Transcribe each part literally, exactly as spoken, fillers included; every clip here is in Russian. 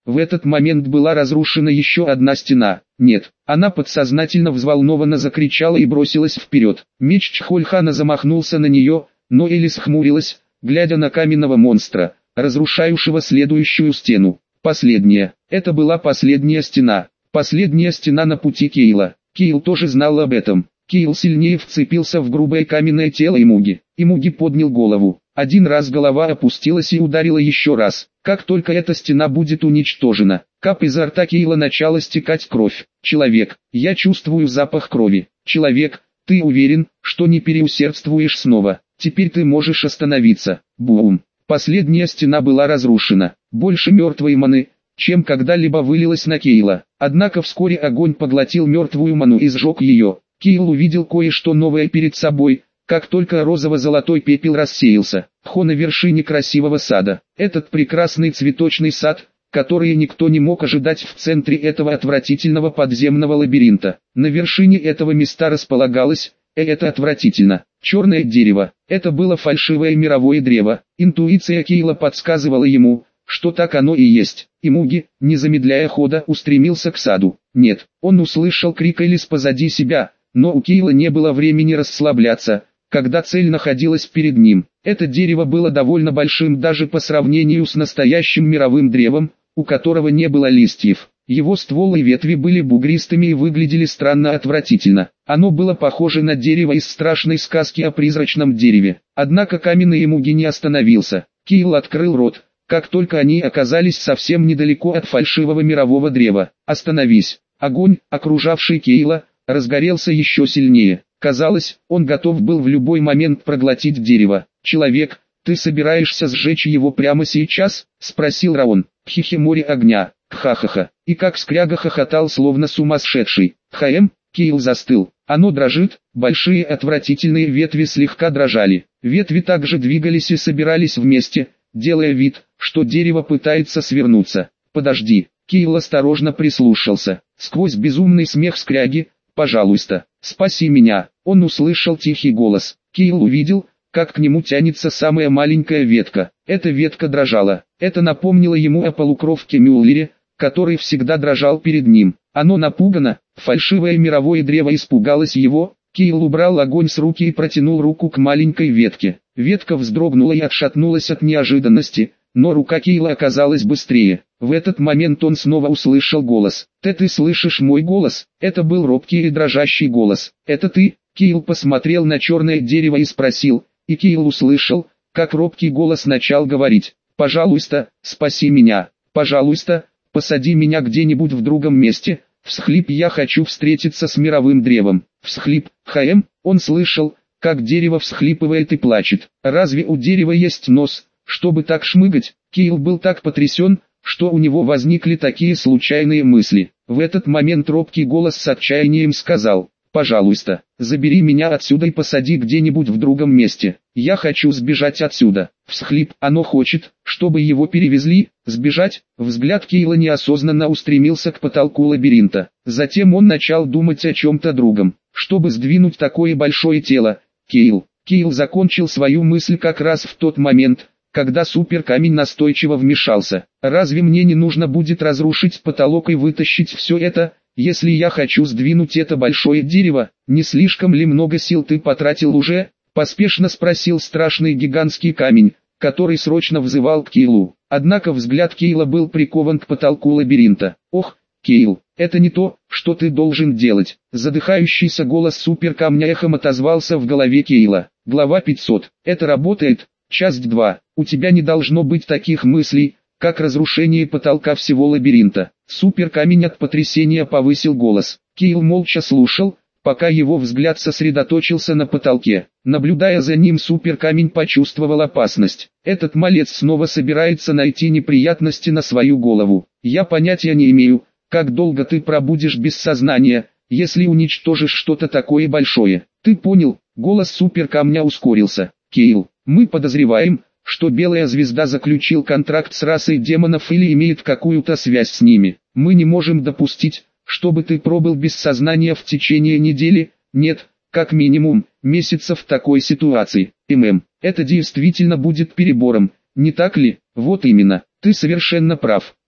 В этот момент была разрушена еще одна стена. Нет, она подсознательно взволнованно закричала и бросилась вперед. Меч Чхольхана замахнулся на нее, но Элис хмурилась, глядя на каменного монстра, разрушающего следующую стену. Последняя. Это была последняя стена. Последняя стена на пути Кейла. Кейл тоже знал об этом. Кейл сильнее вцепился в грубое каменное тело Имуги. Имуги поднял голову. Один раз голова опустилась и ударила еще раз. Как только эта стена будет уничтожена, кап изо рта Кейла начала стекать кровь. Человек, я чувствую запах крови. Человек, ты уверен, что не переусердствуешь снова? Теперь ты можешь остановиться. Бум. Последняя стена была разрушена. Больше мертвой маны, чем когда-либо вылилось на Кейла. Однако вскоре огонь поглотил мертвую ману и сжег ее. Кейл увидел кое-что новое перед собой. Как только розово-золотой пепел рассеялся, Хо на вершине красивого сада. Этот прекрасный цветочный сад, который никто не мог ожидать в центре этого отвратительного подземного лабиринта. На вершине этого места располагалось, э, это отвратительно, черное дерево. Это было фальшивое мировое древо. Интуиция Кейла подсказывала ему, что так оно и есть. Имуги, не замедляя хода, устремился к саду. Нет, он услышал крик Элис позади себя, но у Кейла не было времени расслабляться, когда цель находилась перед ним. Это дерево было довольно большим даже по сравнению с настоящим мировым древом, у которого не было листьев. Его ствол и ветви были бугристыми и выглядели странно отвратительно. Оно было похоже на дерево из страшной сказки о призрачном дереве. Однако каменный Имуги не остановился. Кейл открыл рот, как только они оказались совсем недалеко от фальшивого мирового древа. «Остановись!» Огонь, окружавший Кейла, разгорелся еще сильнее. Казалось, он готов был в любой момент проглотить дерево. «Человек, ты собираешься сжечь его прямо сейчас?» — спросил Раон. «Хихи-море огня, ха-ха-ха». И как скряга хохотал словно сумасшедший. «Хаэм?» — Кейл застыл. «Оно дрожит». Большие отвратительные ветви слегка дрожали. Ветви также двигались и собирались вместе, делая вид, что дерево пытается свернуться. «Подожди». Кейл осторожно прислушался. Сквозь безумный смех скряги: «Пожалуйста, спаси меня!» Он услышал тихий голос. Кейл увидел, как к нему тянется самая маленькая ветка. Эта ветка дрожала. Это напомнило ему о полукровке Мюллере, который всегда дрожал перед ним. Оно напугано, фальшивое мировое древо испугалось его. Кейл убрал огонь с руки и протянул руку к маленькой ветке. Ветка вздрогнула и отшатнулась от неожиданности, но рука Кейла оказалась быстрее. В этот момент он снова услышал голос. «Ты ты слышишь мой голос?» Это был робкий и дрожащий голос. «Это ты?» Кейл посмотрел на черное дерево и спросил, и Кейл услышал, как робкий голос начал говорить. «Пожалуйста, спаси меня. Пожалуйста, посади меня где-нибудь в другом месте. Всхлип, я хочу встретиться с мировым древом». Всхлип, Хаэм, он слышал, как дерево всхлипывает и плачет. «Разве у дерева есть нос, чтобы так шмыгать?» Кейл был так потрясен, что у него возникли такие случайные мысли. В этот момент робкий голос с отчаянием сказал: «Пожалуйста, забери меня отсюда и посади где-нибудь в другом месте. Я хочу сбежать отсюда». Всхлип, оно хочет, чтобы его перевезли. Сбежать? Взгляд Кейла неосознанно устремился к потолку лабиринта. Затем он начал думать о чем-то другом. Чтобы сдвинуть такое большое тело, Кейл. Кейл закончил свою мысль как раз в тот момент, когда суперкамень настойчиво вмешался. «Разве мне не нужно будет разрушить потолок и вытащить все это, если я хочу сдвинуть это большое дерево? Не слишком ли много сил ты потратил уже?» — поспешно спросил страшный гигантский камень, который срочно взывал к Кейлу. Однако взгляд Кейла был прикован к потолку лабиринта. «Ох, Кейл, это не то, что ты должен делать». Задыхающийся голос суперкамня эхом отозвался в голове Кейла. Глава пятьсот. «Это работает». Часть два. У тебя не должно быть таких мыслей, как разрушение потолка всего лабиринта. Суперкамень от потрясения повысил голос. Кейл молча слушал, пока его взгляд сосредоточился на потолке. Наблюдая за ним, суперкамень почувствовал опасность. Этот малец снова собирается найти неприятности на свою голову. Я понятия не имею, как долго ты пробудешь без сознания, если уничтожишь что-то такое большое. Ты понял? Голос суперкамня ускорился. Кейл, мы подозреваем, что Белая Звезда заключил контракт с расой демонов или имеет какую-то связь с ними. Мы не можем допустить, чтобы ты пробыл без сознания в течение недели, нет, как минимум, месяцев в такой ситуации. ММ, это действительно будет перебором, не так ли? Вот именно, ты совершенно прав.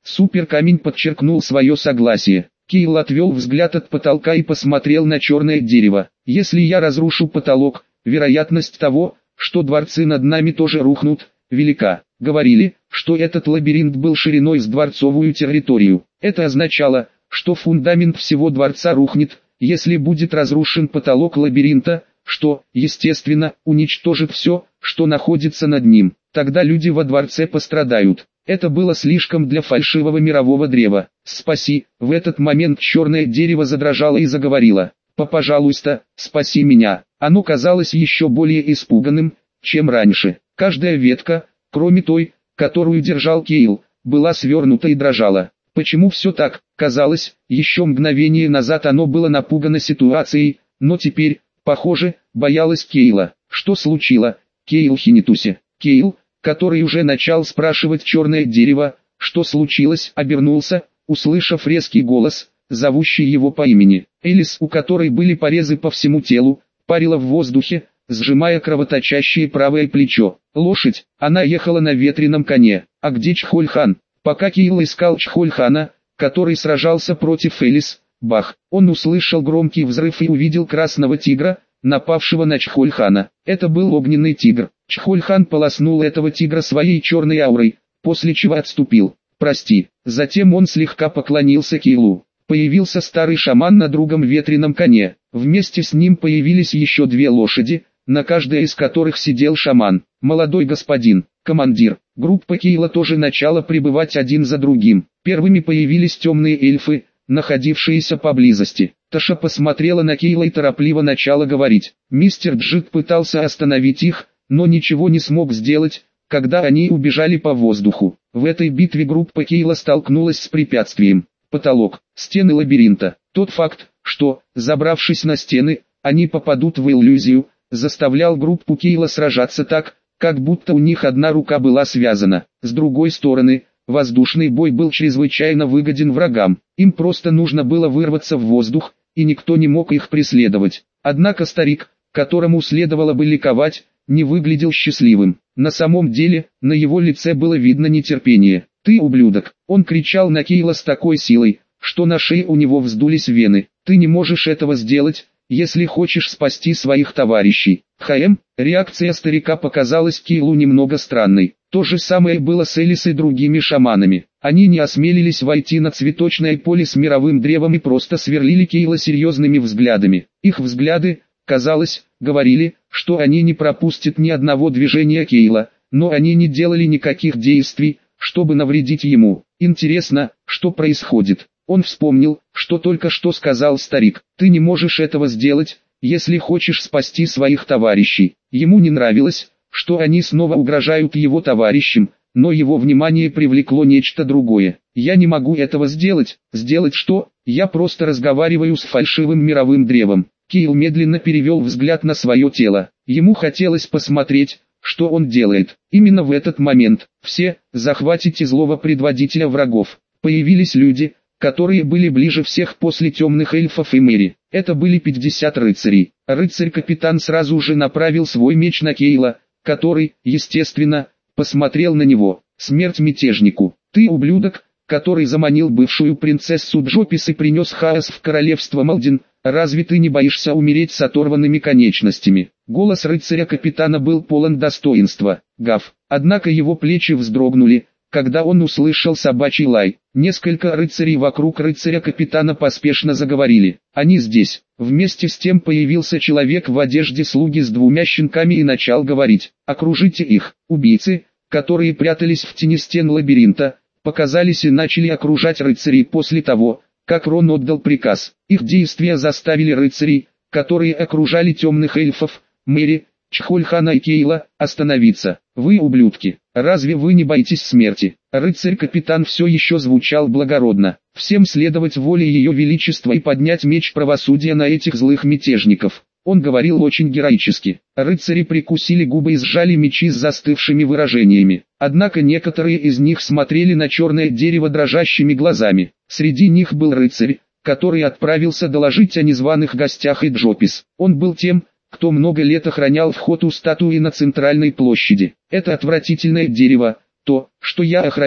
Суперкамень подчеркнул свое согласие. Кейл отвел взгляд от потолка и посмотрел на черное дерево. Если я разрушу потолок, вероятность того, что дворцы над нами тоже рухнут, велика. Говорили, что этот лабиринт был шириной с дворцовую территорию. Это означало, что фундамент всего дворца рухнет, если будет разрушен потолок лабиринта, что, естественно, уничтожит все, что находится над ним. Тогда люди во дворце пострадают. Это было слишком для фальшивого мирового древа. «Спаси!» В этот момент черное дерево задрожало и заговорило. «Пожалуйста, спаси меня!» Оно казалось еще более испуганным, чем раньше. Каждая ветка, кроме той, которую держал Кейл, была свернута и дрожала. Почему все так? Казалось, еще мгновение назад оно было напугано ситуацией, но теперь, похоже, боялось Кейла. Что случилось, Кейл Хинитуси? Кейл, который уже начал спрашивать черное дерево, что случилось, обернулся, услышав резкий голос, зовущий его по имени. Элис, у которой были порезы по всему телу, парила в воздухе, сжимая кровоточащее правое плечо. Лошадь, она ехала на ветреном коне. А где Чхольхан? Пока Кейл искал Чхольхана, который сражался против Элис, бах, он услышал громкий взрыв и увидел красного тигра, напавшего на Чхольхана. Это был огненный тигр. Чхольхан полоснул этого тигра своей черной аурой, после чего отступил. «Прости». Затем он слегка поклонился Кейлу. Появился старый шаман на другом ветреном коне. Вместе с ним появились еще две лошади, на каждой из которых сидел шаман. «Молодой господин, командир». Группа Кейла тоже начала прибывать один за другим. Первыми появились темные эльфы, находившиеся поблизости. Таша посмотрела на Кейла и торопливо начала говорить. Мистер Джит пытался остановить их, но ничего не смог сделать, когда они убежали по воздуху. В этой битве группа Кейла столкнулась с препятствием. Потолок, стены лабиринта. Тот факт, что, забравшись на стены, они попадут в иллюзию, заставлял группу Кейла сражаться так, как будто у них одна рука была связана. С другой стороны, воздушный бой был чрезвычайно выгоден врагам. Им просто нужно было вырваться в воздух, и никто не мог их преследовать. Однако старик, которому следовало бы ликовать, не выглядел счастливым. На самом деле, на его лице было видно нетерпение. «Ты ублюдок!» Он кричал на Кейла с такой силой, что на шее у него вздулись вены. «Ты не можешь этого сделать, если хочешь спасти своих товарищей». ХМ, реакция старика показалась Кейлу немного странной. То же самое было с Элис и другими шаманами. Они не осмелились войти на цветочное поле с мировым древом и просто сверлили Кейла серьезными взглядами. Их взгляды, казалось, говорили, что они не пропустят ни одного движения Кейла, но они не делали никаких действий, чтобы навредить ему. Интересно, что происходит. Он вспомнил, что только что сказал старик. «Ты не можешь этого сделать, если хочешь спасти своих товарищей». Ему не нравилось, что они снова угрожают его товарищам, но его внимание привлекло нечто другое. «Я не могу этого сделать». «Сделать что? Я просто разговариваю с фальшивым мировым древом». Кейл медленно перевел взгляд на свое тело. Ему хотелось посмотреть, что он делает. Именно в этот момент все «захватите злого предводителя врагов». Появились люди, которые были ближе всех после темных эльфов и Мэри. Это были пятьдесят рыцарей. Рыцарь-капитан сразу же направил свой меч на Кейла, который, естественно, посмотрел на него. «Смерть мятежнику! Ты ублюдок, который заманил бывшую принцессу Джопис и принес хаос в королевство Малдин. Разве ты не боишься умереть с оторванными конечностями?» Голос рыцаря-капитана был полон достоинства. Гав. Однако его плечи вздрогнули, когда он услышал собачий лай. Несколько рыцарей вокруг рыцаря-капитана поспешно заговорили. «Они здесь». Вместе с тем появился человек в одежде слуги с двумя щенками и начал говорить. «Окружите их». Убийцы, которые прятались в тени стен лабиринта, показались и начали окружать рыцарей после того, как Рон отдал приказ. Их действия заставили рыцарей, которые окружали темных эльфов, Мэри, Чхольхана и Кейла, остановиться. «Вы ублюдки, разве вы не боитесь смерти?» Рыцарь-капитан все еще звучал благородно. «Всем следовать воле ее величества и поднять меч правосудия на этих злых мятежников». Он говорил очень героически. Рыцари прикусили губы и сжали мечи с застывшими выражениями. Однако некоторые из них смотрели на черное дерево дрожащими глазами. Среди них был рыцарь, который отправился доложить о незваных гостях и Джопис. Он был тем, кто много лет охранял вход у статуи на центральной площади. «Это отвратительное дерево, то, что я охранял».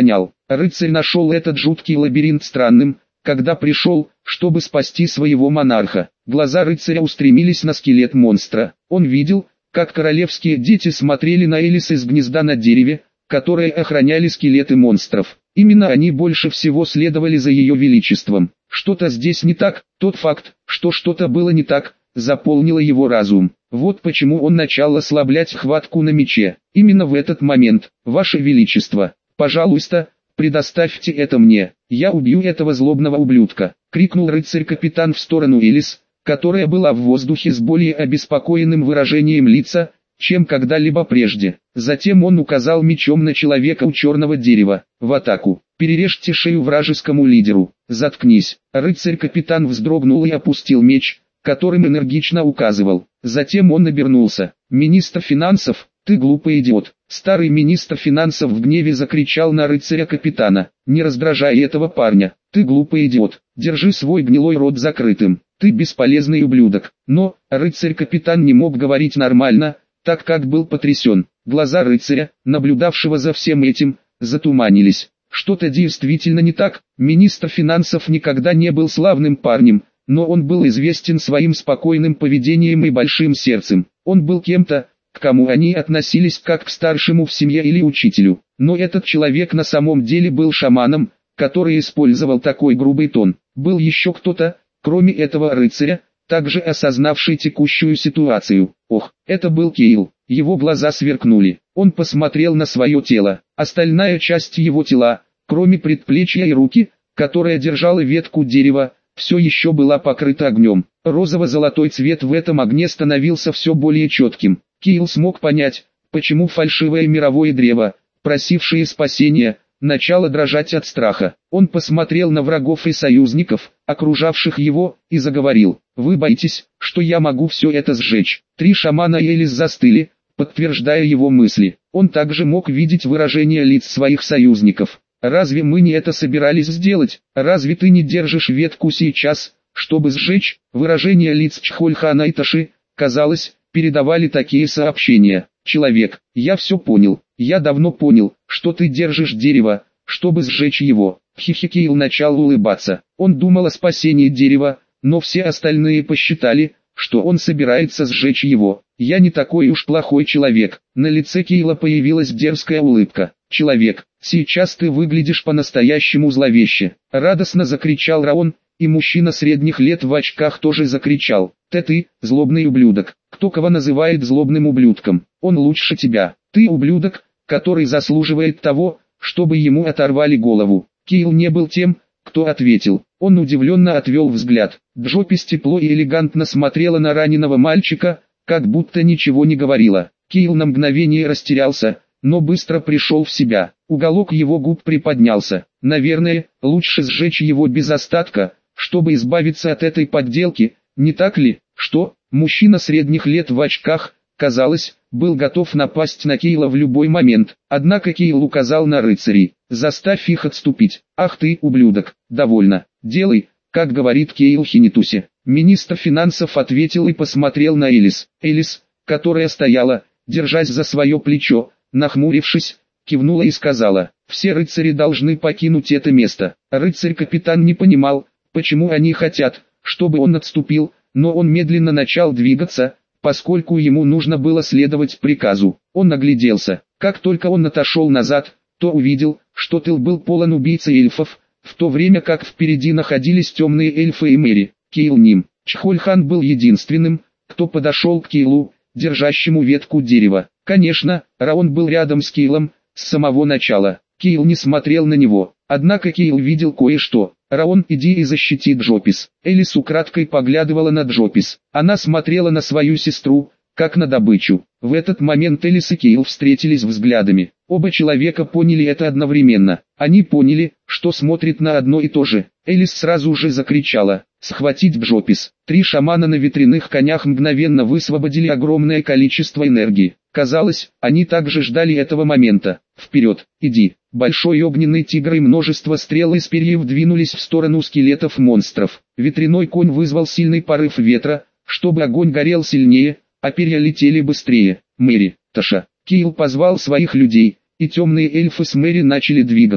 Рыцарь нашел этот жуткий лабиринт странным, когда пришел, чтобы спасти своего монарха. Глаза рыцаря устремились на скелет монстра. Он видел, как королевские дети смотрели на Элис из гнезда на дереве, которые охраняли скелеты монстров. Именно они больше всего следовали за ее величеством. Что-то здесь не так, тот факт, что что-то было не так, заполнило его разум. Вот почему он начал ослаблять хватку на мече. Именно в этот момент, ваше величество, пожалуйста, предоставьте это мне, я убью этого злобного ублюдка, крикнул рыцарь-капитан в сторону Элис, которая была в воздухе с более обеспокоенным выражением лица, чем когда-либо прежде. Затем он указал мечом на человека у черного дерева. В атаку. Перережьте шею вражескому лидеру. Заткнись. Рыцарь-капитан вздрогнул и опустил меч, которым энергично указывал. Затем он обернулся. Министр финансов, ты глупый идиот. Старый министр финансов в гневе закричал на рыцаря-капитана. Не раздражай этого парня. Ты глупый идиот. Держи свой гнилой рот закрытым. Ты бесполезный ублюдок. Но, рыцарь-капитан не мог говорить нормально, так как был потрясен. Глаза рыцаря, наблюдавшего за всем этим, затуманились. Что-то действительно не так. Министр финансов никогда не был славным парнем, но он был известен своим спокойным поведением и большим сердцем. Он был кем-то, к кому они относились как к старшему в семье или учителю. Но этот человек на самом деле был шаманом, который использовал такой грубый тон. Был еще кто-то, кроме этого рыцаря, также осознавший текущую ситуацию. Ох, это был Кейл. Его глаза сверкнули. Он посмотрел на свое тело. Остальная часть его тела, кроме предплечья и руки, которая держала ветку дерева, все еще была покрыта огнем. Розово-золотой цвет в этом огне становился все более четким. Кейл смог понять, почему фальшивое мировое древо, просившее спасения, начало дрожать от страха. Он посмотрел на врагов и союзников, окружавших его, и заговорил. «Вы боитесь, что я могу все это сжечь?» Три шамана и Элис застыли, подтверждая его мысли. Он также мог видеть выражение лиц своих союзников. «Разве мы не это собирались сделать? Разве ты не держишь ветку сейчас, чтобы сжечь?» Выражение лиц Чхольхана и Таши, казалось, передавали такие сообщения. «Человек, я все понял. Я давно понял, что ты держишь дерево, чтобы сжечь его». Хихикейл начал улыбаться. Он думал о спасении дерева, но все остальные посчитали, что он собирается сжечь его. «Я не такой уж плохой человек». На лице Кейла появилась дерзкая улыбка. «Человек, сейчас ты выглядишь по-настоящему зловеще», — радостно закричал Раон, и мужчина средних лет в очках тоже закричал. «Ты ты, злобный ублюдок. Кто кого называет злобным ублюдком? Он лучше тебя. Ты ублюдок, который заслуживает того, чтобы ему оторвали голову». Кейл не был тем, кто ответил. Он удивленно отвел взгляд. Джопис тепло и элегантно смотрела на раненого мальчика, как будто ничего не говорила. Кейл на мгновение растерялся, но быстро пришел в себя. Уголок его губ приподнялся. Наверное, лучше сжечь его без остатка, чтобы избавиться от этой подделки, не так ли? Что? Мужчина средних лет в очках, казалось, был готов напасть на Кейла в любой момент. Однако Кейл указал на рыцарей. «Заставь их отступить». «Ах ты, ублюдок, довольно. Делай, как говорит Кейл Хинитуси». Министр финансов ответил и посмотрел на Элис. Элис, которая стояла, держась за свое плечо, нахмурившись, кивнула и сказала: «Все рыцари должны покинуть это место». Рыцарь-капитан не понимал, почему они хотят, чтобы он отступил, но он медленно начал двигаться, поскольку ему нужно было следовать приказу. Он огляделся. Как только он отошел назад, то увидел, что тыл был полон убийц и эльфов, в то время как впереди находились темные эльфы и Мэри. Кейл ним. Чхольхан был единственным, кто подошел к Кейлу, держащему ветку дерева. Конечно, Раон был рядом с Кейлом, с самого начала. Кейл не смотрел на него, однако Кейл видел кое-что. «Раон, иди и защити Джопис». Элис украдкой поглядывала на Джопис. Она смотрела на свою сестру, как на добычу. В этот момент Элис и Кейл встретились взглядами. Оба человека поняли это одновременно. Они поняли, что смотрят на одно и то же. Элис сразу же закричала: «Схватить Джопис!». Три шамана на ветряных конях мгновенно высвободили огромное количество энергии. Казалось, они также ждали этого момента. «Вперед, иди!». Большой огненный тигр и множество стрел из перьев двинулись в сторону скелетов монстров. Ветряной конь вызвал сильный порыв ветра, чтобы огонь горел сильнее, а перья летели быстрее. «Мэри, Таша!». Кейл позвал своих людей, и темные эльфы с Мэри начали двигаться.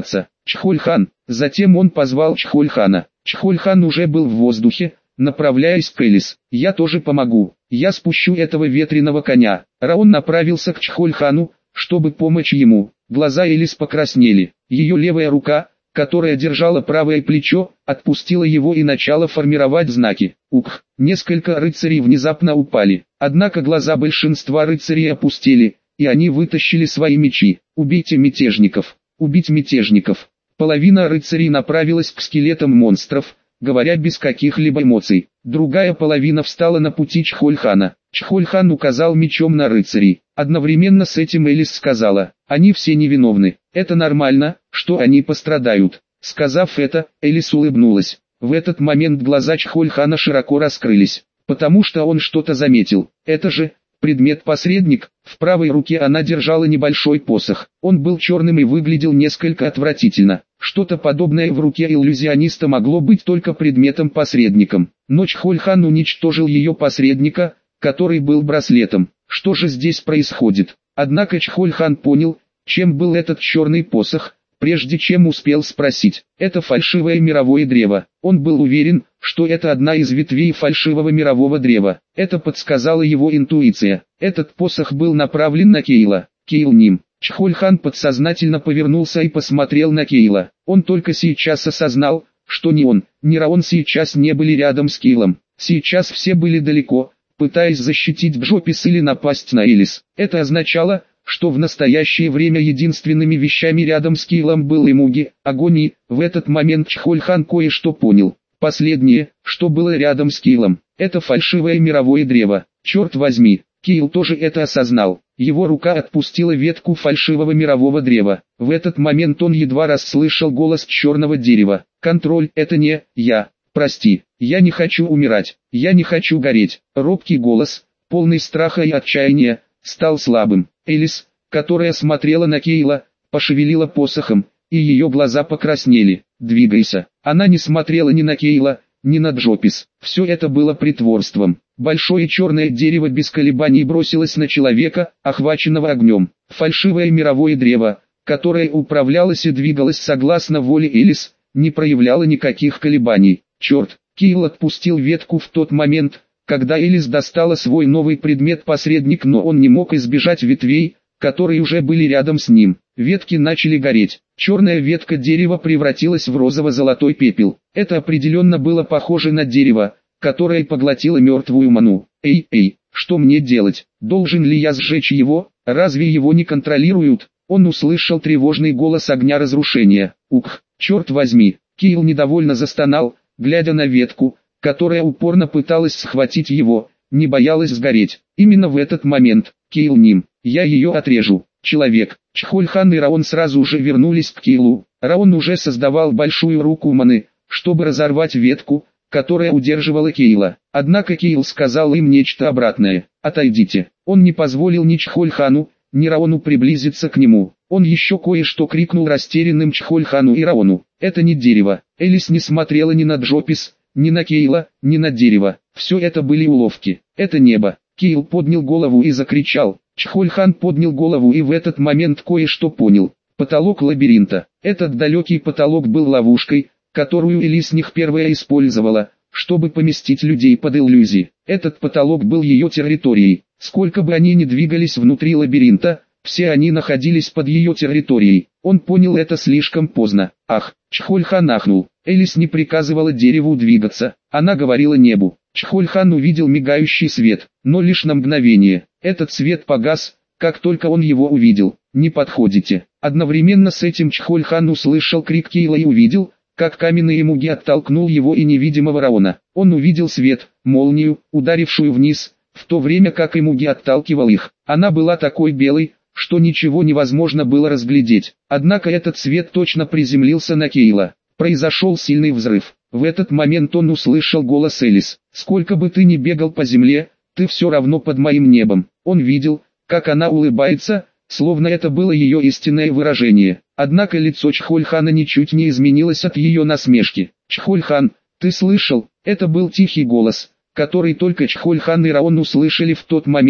Чхольхан. Затем он позвал Чхольхана. Чхольхан уже был в воздухе, направляясь к Элис. «Я тоже помогу. Я спущу этого ветреного коня». Раон направился к Чхольхану, чтобы помочь ему. Глаза Элис покраснели. Ее левая рука, которая держала правое плечо, отпустила его и начала формировать знаки. Ух! Несколько рыцарей внезапно упали. Однако глаза большинства рыцарей опустили, и они вытащили свои мечи. «Убейте мятежников! Убить мятежников!» Половина рыцарей направилась к скелетам монстров, говоря без каких-либо эмоций. Другая половина встала на пути Чхольхана. Чхольхан указал мечом на рыцарей. Одновременно с этим Элис сказала: «Они все невиновны. Это нормально, что они пострадают». Сказав это, Элис улыбнулась. В этот момент глаза Чхольхана широко раскрылись, потому что он что-то заметил. Это же предмет-посредник. В правой руке она держала небольшой посох. Он был черным и выглядел несколько отвратительно. Что-то подобное в руке иллюзиониста могло быть только предметом-посредником. Но Чхольхан уничтожил ее посредника, который был браслетом. Что же здесь происходит? Однако Чхольхан понял, чем был этот черный посох, прежде чем успел спросить. Это фальшивое мировое древо. Он был уверен, что это одна из ветвей фальшивого мирового древа. Это подсказала его интуиция. Этот посох был направлен на Кейла. Кейл Ним. Чхольхан подсознательно повернулся и посмотрел на Кейла. Он только сейчас осознал, что ни он, ни Раон сейчас не были рядом с Кейлом. Сейчас все были далеко, пытаясь защитить Джопис или напасть на Элис. Это означало, что в настоящее время единственными вещами рядом с Кейлом был Эмуги, огонь и, в этот момент Чхольхан кое-что понял. Последнее, что было рядом с Кейлом, это фальшивое мировое древо. Черт возьми, Кейл тоже это осознал. Его рука отпустила ветку фальшивого мирового древа. В этот момент он едва расслышал голос черного дерева. «Контроль, это не я. Прости, я не хочу умирать, я не хочу гореть». Робкий голос, полный страха и отчаяния, стал слабым. Элис, которая смотрела на Кейла, пошевелила посохом, и ее глаза покраснели. «Двигайся». Она не смотрела ни на Кейла, ни на Джопис. Все это было притворством. Большое черное дерево без колебаний бросилось на человека, охваченного огнем. Фальшивое мировое древо, которое управлялось и двигалось согласно воле Элис, не проявляло никаких колебаний. Черт, Кейл отпустил ветку в тот момент, когда Элис достала свой новый предмет-посредник, но он не мог избежать ветвей, которые уже были рядом с ним. Ветки начали гореть. Черная ветка дерева превратилась в розово-золотой пепел. Это определенно было похоже на дерево, которое поглотило мертвую ману. Эй, эй, что мне делать? Должен ли я сжечь его? Разве его не контролируют? Он услышал тревожный голос огня разрушения. Ух, черт возьми. Кейл недовольно застонал, глядя на ветку, которая упорно пыталась схватить его, не боялась сгореть. Именно в этот момент, Кейл Ним, я ее отрежу. Человек, Чхольхан и Раон сразу же вернулись к Кейлу. Раон уже создавал большую руку маны, чтобы разорвать ветку, которая удерживала Кейла. Однако Кейл сказал им нечто обратное. «Отойдите». Он не позволил ни Чхольхану, ни Раону приблизиться к нему. Он еще кое-что крикнул растерянным Чхольхану и Раону. «Это не дерево». Элис не смотрела ни на Джопис, ни на Кейла, ни на дерево. Все это были уловки. «Это небо». Кейл поднял голову и закричал. Чхольхан поднял голову и в этот момент кое-что понял. Потолок лабиринта. Этот далекий потолок был ловушкой, которую Элис них первая использовала, чтобы поместить людей под иллюзии. Этот потолок был ее территорией. Сколько бы они ни двигались внутри лабиринта, все они находились под ее территорией. Он понял это слишком поздно. Ах, Чхольхан ахнул. Элис не приказывала дереву двигаться, она говорила небу. Чхольхан увидел мигающий свет, но лишь на мгновение. Этот свет погас, как только он его увидел. «Не подходите». Одновременно с этим Чхольхан услышал крик Кейла и увидел, как каменный Эмуги оттолкнул его и невидимого Раона. Он увидел свет, молнию, ударившую вниз, в то время как Эмуги отталкивал их. Она была такой белой, что ничего невозможно было разглядеть. Однако этот свет точно приземлился на Кейла. Произошел сильный взрыв. В этот момент он услышал голос Элис. «Сколько бы ты ни бегал по земле, ты все равно под моим небом». Он видел, как она улыбается, словно это было ее истинное выражение. Однако лицо Чхольхана ничуть не изменилось от ее насмешки. «Чхольхан, ты слышал?» Это был тихий голос, который только Чхольхан и Раон услышали в тот момент,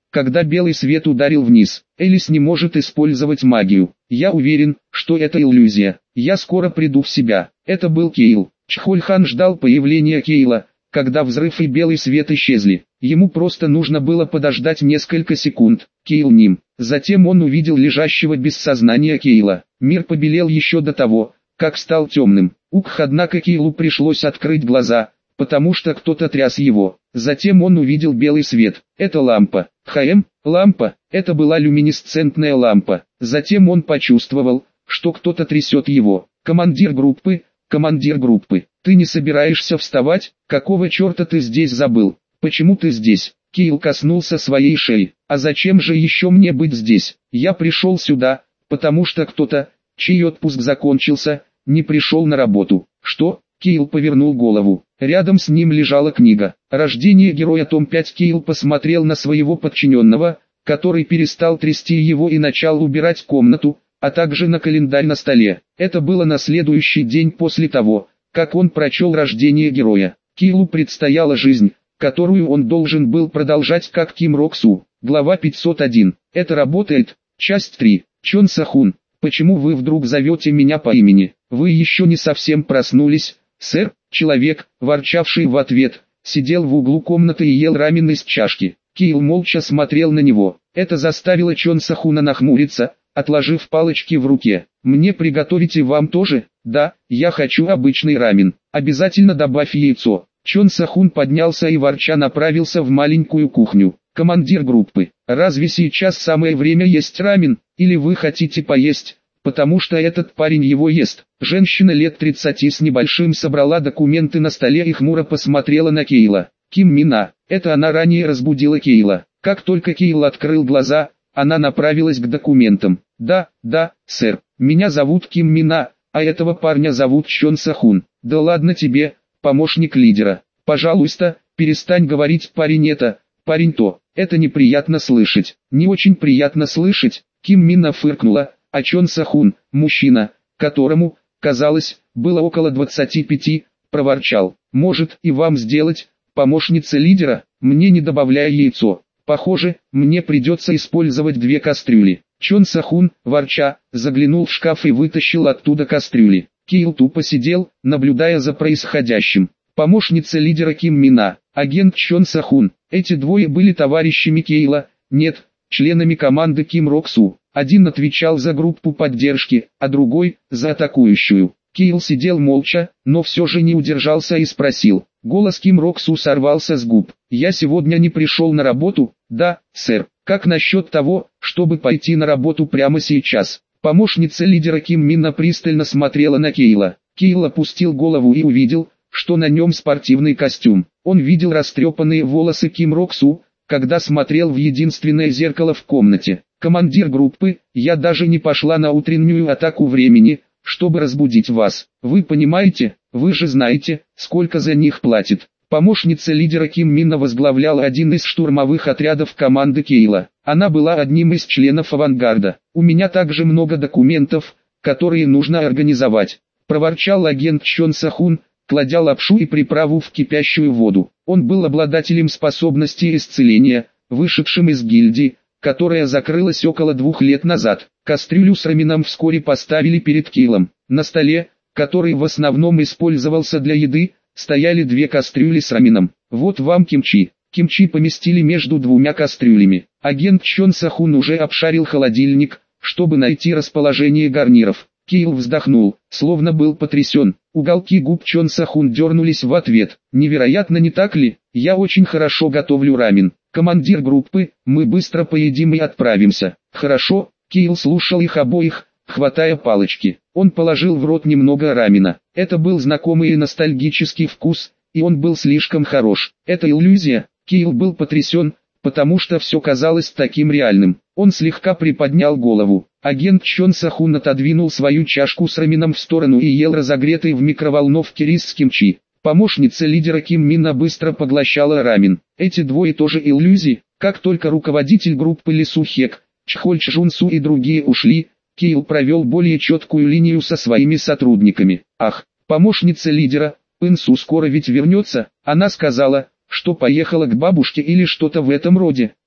когда белый свет ударил вниз. Элис не может использовать магию. Я уверен, что это иллюзия. Я скоро приду в себя. Это был Кейл. Чхольхан ждал появления Кейла, когда взрыв и белый свет исчезли. Ему просто нужно было подождать несколько секунд. Кейл ним. Затем он увидел лежащего без сознания Кейла. Мир побелел еще до того, как стал темным. Ух, однако Кейлу пришлось открыть глаза, потому что кто-то тряс его. Затем он увидел белый свет. Это лампа. ХМ, лампа. Это была люминесцентная лампа. Затем он почувствовал, что кто-то трясет его. Командир группы, командир группы. Ты не собираешься вставать? Какого черта ты здесь забыл? Почему ты здесь? Кейл коснулся своей шеи. А зачем же еще мне быть здесь? Я пришел сюда, потому что кто-то, чей отпуск закончился, не пришел на работу. Что? Кейл повернул голову. Рядом с ним лежала книга. Рождение героя, том пять. Кейл посмотрел на своего подчиненного, который перестал трясти его и начал убирать комнату, а также на календарь на столе. Это было на следующий день после того, как он прочел рождение героя. Кейлу предстояла жизнь, которую он должен был продолжать как Ким Рок Су. Глава пятьсот один. Это работает. Часть три. Чон Сахун, почему вы вдруг зовете меня по имени? Вы еще не совсем проснулись, сэр? Человек, ворчавший в ответ, сидел в углу комнаты и ел рамен из чашки. Кейл молча смотрел на него. Это заставило Чон Сахуна нахмуриться, отложив палочки в руке. «Мне приготовить и вам тоже?» «Да, я хочу обычный рамен. Обязательно добавь яйцо». Чон Сахун поднялся и ворча направился в маленькую кухню. «Командир группы, разве сейчас самое время есть рамен, или вы хотите поесть, потому что этот парень его ест?» Женщина лет тридцати с небольшим собрала документы на столе и хмуро посмотрела на Кейла. Ким Мина, это она ранее разбудила Кейла. Как только Кейл открыл глаза, она направилась к документам. «Да, да, сэр, меня зовут Ким Мина, а этого парня зовут Чон Сахун». «Да ладно тебе, помощник лидера. Пожалуйста, перестань говорить парень это, парень то. Это неприятно слышать». «Не очень приятно слышать», Ким Мина фыркнула, а Чон Сахун, мужчина, которому, казалось, было около двадцати пяти, проворчал. «Может и вам сделать, помощница лидера, мне не добавляя яйцо. Похоже, мне придется использовать две кастрюли». Чон Сахун, ворча, заглянул в шкаф и вытащил оттуда кастрюли. Кейл тупо сидел, наблюдая за происходящим. Помощница лидера Ким Мина, агент Чон Сахун. Эти двое были товарищами Кейла, нет, членами команды Ким Рок Су. Один отвечал за группу поддержки, а другой – за атакующую. Кейл сидел молча, но все же не удержался и спросил. Голос Ким Рок Су сорвался с губ. «Я сегодня не пришел на работу?» «Да, сэр. Как насчет того, чтобы пойти на работу прямо сейчас?» Помощница лидера Ким Мина пристально смотрела на Кейла. Кейл опустил голову и увидел, что на нем спортивный костюм. Он видел растрепанные волосы Ким Рок Су, когда смотрел в единственное зеркало в комнате. «Командир группы, я даже не пошла на утреннюю атаку времени, чтобы разбудить вас. Вы понимаете, вы же знаете, сколько за них платят». Помощница лидера Ким Мина возглавляла один из штурмовых отрядов команды Кейла. Она была одним из членов авангарда. «У меня также много документов, которые нужно организовать», – проворчал агент Чон Сахун, кладя лапшу и приправу в кипящую воду. Он был обладателем способности исцеления, вышедшим из гильдии, которая закрылась около двух лет назад. Кастрюлю с раменом вскоре поставили перед Кейлом. На столе, который в основном использовался для еды, стояли две кастрюли с раменом. «Вот вам кимчи». Кимчи поместили между двумя кастрюлями. Агент Чон Сахун уже обшарил холодильник, чтобы найти расположение гарниров. Кейл вздохнул, словно был потрясен. Уголки губ Чон Сахун дернулись в ответ. «Невероятно, не так ли? Я очень хорошо готовлю рамен. Командир группы, мы быстро поедим и отправимся». «Хорошо». Кейл слушал их обоих, хватая палочки. Он положил в рот немного рамена. Это был знакомый и ностальгический вкус, и он был слишком хорош. Это иллюзия. Кейл был потрясен, потому что все казалось таким реальным. Он слегка приподнял голову. Агент Чон Сахун отодвинул свою чашку с раменом в сторону и ел разогретый в микроволновке рис с кимчи. Помощница лидера Ким Мина быстро поглощала рамен. Эти двое тоже иллюзии. Как только руководитель группы Ли Су Хек, Чхоль Чжун Су и другие ушли, Кейл провел более четкую линию со своими сотрудниками. «Ах, помощница лидера, Пын Су скоро ведь вернется?» Она сказала, что поехала к бабушке или что-то в этом роде.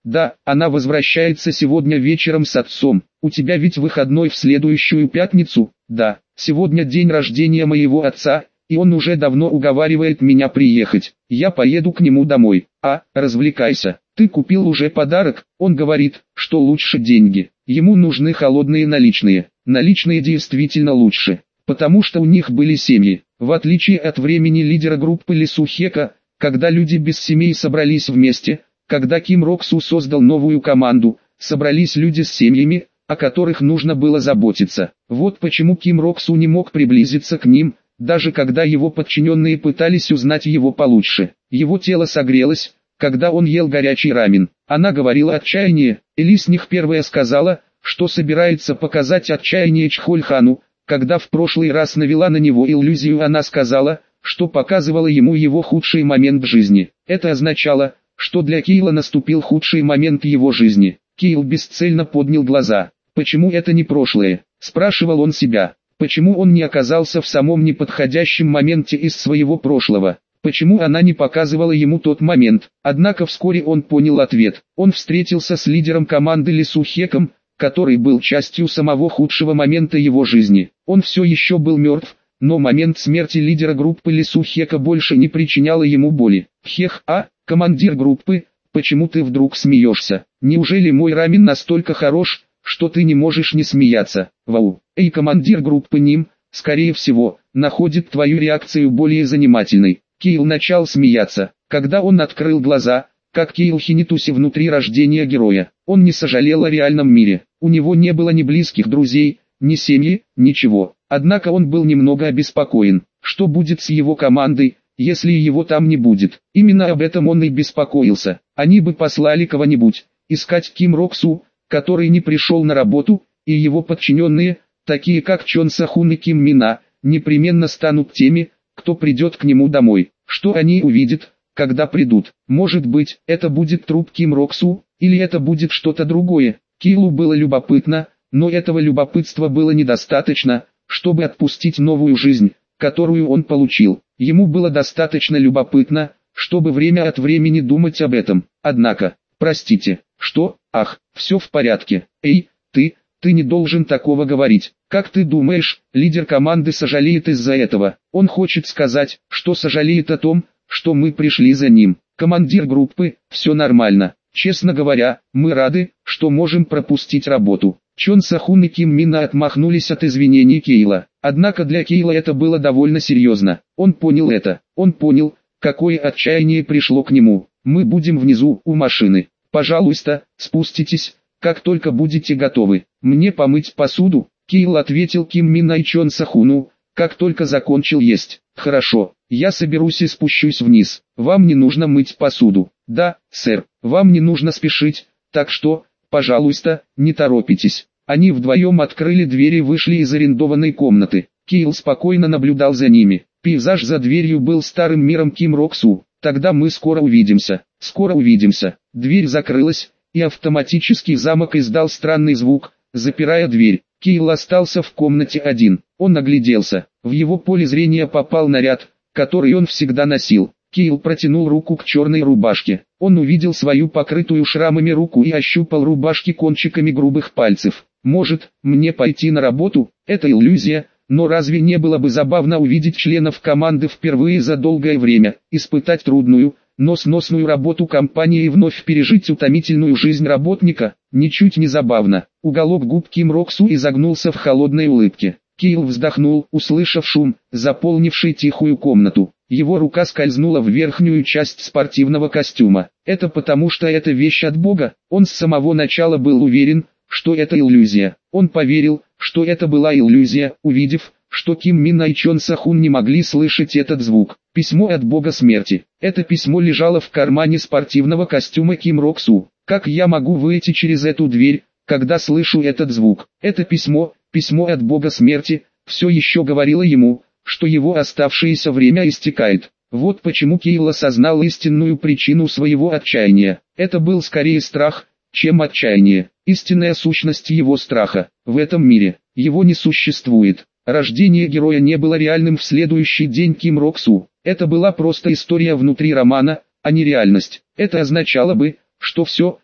Да, она возвращается сегодня вечером с отцом. У тебя ведь выходной в следующую пятницу? Да, сегодня день рождения моего отца, и он уже давно уговаривает меня приехать. Я поеду к нему домой. А, развлекайся. Ты купил уже подарок? Он говорит, что лучше деньги. Ему нужны холодные наличные. Наличные действительно лучше, потому что у них были семьи. В отличие от времени лидера группы Лисухека, когда люди без семей собрались вместе, когда Ким Рок Су создал новую команду, собрались люди с семьями, о которых нужно было заботиться. Вот почему Ким Рок Су не мог приблизиться к ним, даже когда его подчиненные пытались узнать его получше. Его тело согрелось, когда он ел горячий рамен. Она говорила отчаяние, Элисних первая сказала, что собирается показать отчаяние Чхольхану. Когда в прошлый раз навела на него иллюзию, она сказала, что показывала ему его худший момент в жизни. Это означало, что для Кейла наступил худший момент его жизни. Кейл бесцельно поднял глаза. Почему это не прошлое? Спрашивал он себя. Почему он не оказался в самом неподходящем моменте из своего прошлого? Почему она не показывала ему тот момент? Однако вскоре он понял ответ. Он встретился с лидером команды Лисухеком, который был частью самого худшего момента его жизни. Он все еще был мертв, но момент смерти лидера группы Лисухека больше не причиняла ему боли. Хех, а, командир группы, почему ты вдруг смеешься? Неужели мой рамен настолько хорош, что ты не можешь не смеяться? Вау. Эй, командир группы Ним, скорее всего, находит твою реакцию более занимательной. Кейл начал смеяться, когда он открыл глаза, как Кейл Хинитуси внутри рождения героя. Он не сожалел о реальном мире, у него не было ни близких друзей, ни семьи, ничего. Однако он был немного обеспокоен, что будет с его командой, если его там не будет. Именно об этом он и беспокоился. Они бы послали кого-нибудь, искать Ким Рок Су, который не пришел на работу, и его подчиненные, такие как Чон Сахун и Ким Мина, непременно станут теми, кто придет к нему домой. Что они увидят, когда придут? Может быть, это будет труп Ким Рок Су, или это будет что-то другое? Кейлу было любопытно, но этого любопытства было недостаточно, чтобы отпустить новую жизнь, которую он получил. Ему было достаточно любопытно, чтобы время от времени думать об этом. Однако, простите, что? Ах, все в порядке. Эй, ты, ты не должен такого говорить. Как ты думаешь, лидер команды сожалеет из-за этого? Он хочет сказать, что сожалеет о том, что мы пришли за ним. Командир группы, все нормально. Честно говоря, мы рады, что можем пропустить работу. Чон Сахун и Ким Мина отмахнулись от извинений Кейла. Однако для Кейла это было довольно серьезно. Он понял это. Он понял, какое отчаяние пришло к нему. Мы будем внизу, у машины. Пожалуйста, спуститесь, как только будете готовы. Мне помыть посуду? Кейл ответил Ким Мина и Чон Сахуну, как только закончил есть. Хорошо, я соберусь и спущусь вниз. Вам не нужно мыть посуду. Да, сэр, вам не нужно спешить, так что, пожалуйста, не торопитесь. Они вдвоем открыли дверь и вышли из арендованной комнаты. Кейл спокойно наблюдал за ними. Пейзаж за дверью был старым миром Ким Рок Су. Тогда мы скоро увидимся. Скоро увидимся. Дверь закрылась, и автоматический замок издал странный звук, запирая дверь. Кейл остался в комнате один. Он огляделся. В его поле зрения попал наряд, который он всегда носил. Кейл протянул руку к черной рубашке. Он увидел свою покрытую шрамами руку и ощупал рубашки кончиками грубых пальцев. Может, мне пойти на работу? Это иллюзия, но разве не было бы забавно увидеть членов команды впервые за долгое время, испытать трудную, но сносную работу компании и вновь пережить утомительную жизнь работника? Ничуть не забавно. Уголок губ Ким Рок Су изогнулся в холодной улыбке. Кейл вздохнул, услышав шум, заполнивший тихую комнату. Его рука скользнула в верхнюю часть спортивного костюма. Это потому, что это вещь от Бога. Он с самого начала был уверен, что это иллюзия. Он поверил, что это была иллюзия, увидев, что Ким Мина и Чон Сахун не могли слышать этот звук. Письмо от Бога смерти. Это письмо лежало в кармане спортивного костюма Ким Рок Су. Как я могу выйти через эту дверь, когда слышу этот звук? Это письмо, письмо от Бога смерти, все еще говорило ему, что его оставшееся время истекает. Вот почему Кейл осознал истинную причину своего отчаяния. Это был скорее страх, чем отчаяние. Истинная сущность его страха. В этом мире его не существует. Рождение героя не было реальным в следующий день Ким Рок Су. Это была просто история внутри романа, а не реальность. Это означало бы, что все,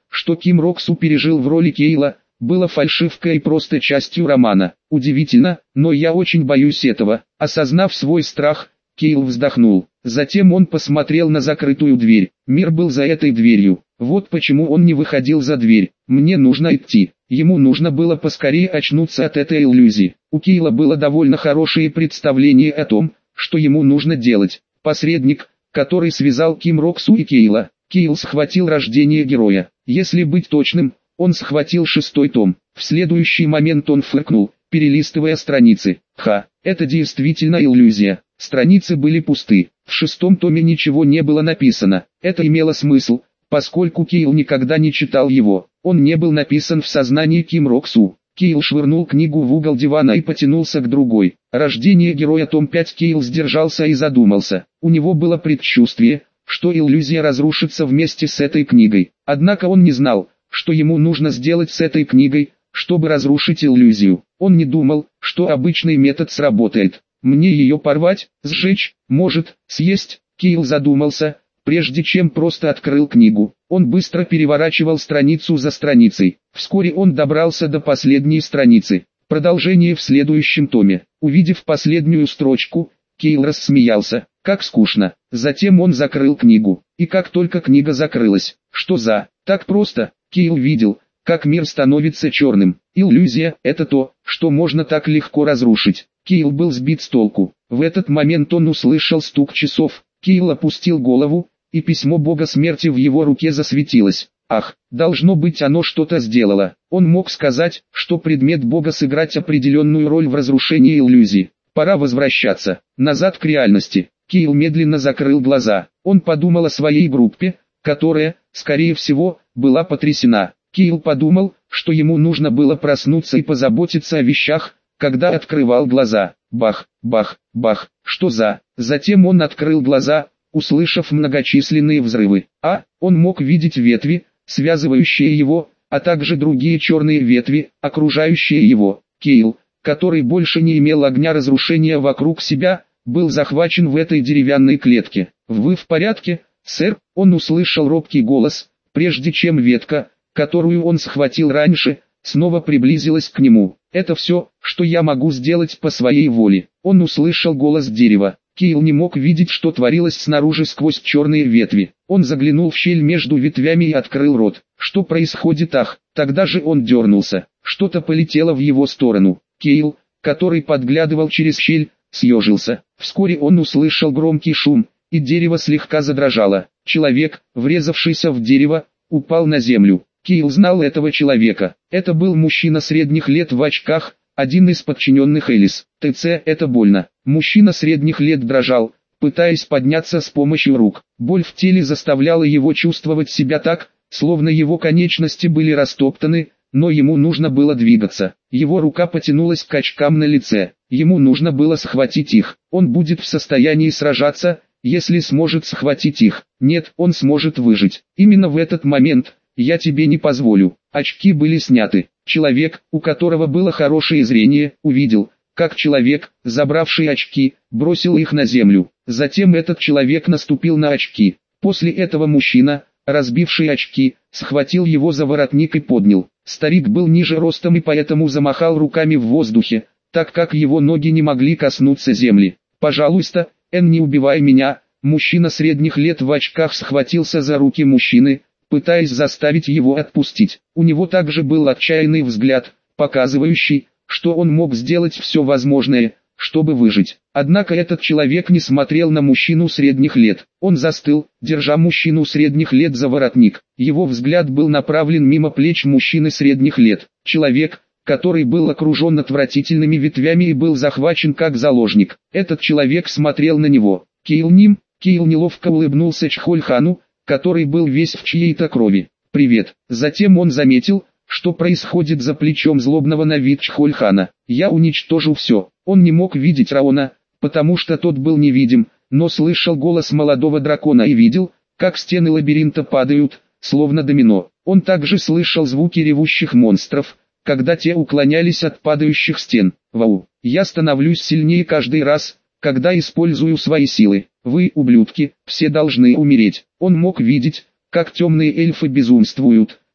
что Ким Рок-су пережил в роли Кейла, было фальшивкой и просто частью романа. Удивительно, но я очень боюсь этого. Осознав свой страх, Кейл вздохнул. Затем он посмотрел на закрытую дверь. Мир был за этой дверью. Вот почему он не выходил за дверь. Мне нужно идти. Ему нужно было поскорее очнуться от этой иллюзии. У Кейла было довольно хорошее представление о том, что ему нужно делать. Посредник, который связал Ким Рок-су и Кейла. Кейл схватил рождение героя. Если быть точным, он схватил шестой том. В следующий момент он фыркнул, перелистывая страницы. Ха, это действительно иллюзия. Страницы были пусты. В шестом томе ничего не было написано. Это имело смысл, поскольку Кейл никогда не читал его. Он не был написан в сознании Ким Рок-су. Кейл швырнул книгу в угол дивана и потянулся к другой. Рождение героя том пять. Кейл сдержался и задумался. У него было предчувствие, что иллюзия разрушится вместе с этой книгой. Однако он не знал, что ему нужно сделать с этой книгой, чтобы разрушить иллюзию. Он не думал, что обычный метод сработает. Мне ее порвать, сжечь, может, съесть? Кейл задумался, прежде чем просто открыл книгу. Он быстро переворачивал страницу за страницей. Вскоре он добрался до последней страницы. Продолжение в следующем томе. Увидев последнюю строчку, Кейл рассмеялся. Как скучно. Затем он закрыл книгу. И как только книга закрылась, что за... Так просто. Кейл видел, как мир становится черным. Иллюзия – это то, что можно так легко разрушить. Кейл был сбит с толку. В этот момент он услышал стук часов. Кейл опустил голову, и письмо бога смерти в его руке засветилось. Ах, должно быть, оно что-то сделало. Он мог сказать, что предмет бога сыграть определенную роль в разрушении иллюзии. Пора возвращаться, назад к реальности. Кейл медленно закрыл глаза. Он подумал о своей группе, которая, скорее всего, была потрясена. Кейл подумал, что ему нужно было проснуться и позаботиться о вещах, когда открывал глаза. Бах, бах, бах, что за... Затем он открыл глаза, услышав многочисленные взрывы. А, он мог видеть ветви, связывающие его, а также другие черные ветви, окружающие его. Кейл, который больше не имел огня разрушения вокруг себя, был захвачен в этой деревянной клетке. «Вы в порядке, сэр?» Он услышал робкий голос, прежде чем ветка, которую он схватил раньше, снова приблизилась к нему. «Это все, что я могу сделать по своей воле». Он услышал голос дерева. Кейл не мог видеть, что творилось снаружи сквозь черные ветви. Он заглянул в щель между ветвями и открыл рот. Что происходит? Ах, тогда же он дернулся. Что-то полетело в его сторону. Кейл, который подглядывал через щель, съежился. Вскоре он услышал громкий шум, и дерево слегка задрожало. Человек, врезавшийся в дерево, упал на землю. Кейл знал этого человека. Это был мужчина средних лет в очках, один из подчиненных Элис. ТЦ, это больно. Мужчина средних лет дрожал, пытаясь подняться с помощью рук. Боль в теле заставляла его чувствовать себя так, словно его конечности были растоптаны, но ему нужно было двигаться. Его рука потянулась к очкам на лице. Ему нужно было схватить их. Он будет в состоянии сражаться, если сможет схватить их. Нет, он сможет выжить. Именно в этот момент «я тебе не позволю». Очки были сняты. Человек, у которого было хорошее зрение, увидел, как человек, забравший очки, бросил их на землю. Затем этот человек наступил на очки. После этого мужчина, разбивший очки, схватил его за воротник и поднял. Старик был ниже ростом и поэтому замахал руками в воздухе, так как его ноги не могли коснуться земли. «Пожалуйста, Эн, не убивай меня». Мужчина средних лет в очках схватился за руки мужчины, пытаясь заставить его отпустить. У него также был отчаянный взгляд, показывающий, что он мог сделать все возможное, чтобы выжить. Однако этот человек не смотрел на мужчину средних лет. Он застыл, держа мужчину средних лет за воротник. Его взгляд был направлен мимо плеч мужчины средних лет. Человек, который был окружен отвратительными ветвями и был захвачен как заложник. Этот человек смотрел на него. Кейл Ним, Кейл неловко улыбнулся Чхольхану, который был весь в чьей-то крови. «Привет». Затем он заметил, что происходит за плечом злобного на вид Чхольхана. «Я уничтожу все». Он не мог видеть Раона, потому что тот был невидим, но слышал голос молодого дракона и видел, как стены лабиринта падают, словно домино. Он также слышал звуки ревущих монстров, когда те уклонялись от падающих стен. «Вау, я становлюсь сильнее каждый раз, когда использую свои силы. Вы, ублюдки, все должны умереть». Он мог видеть, как темные эльфы безумствуют,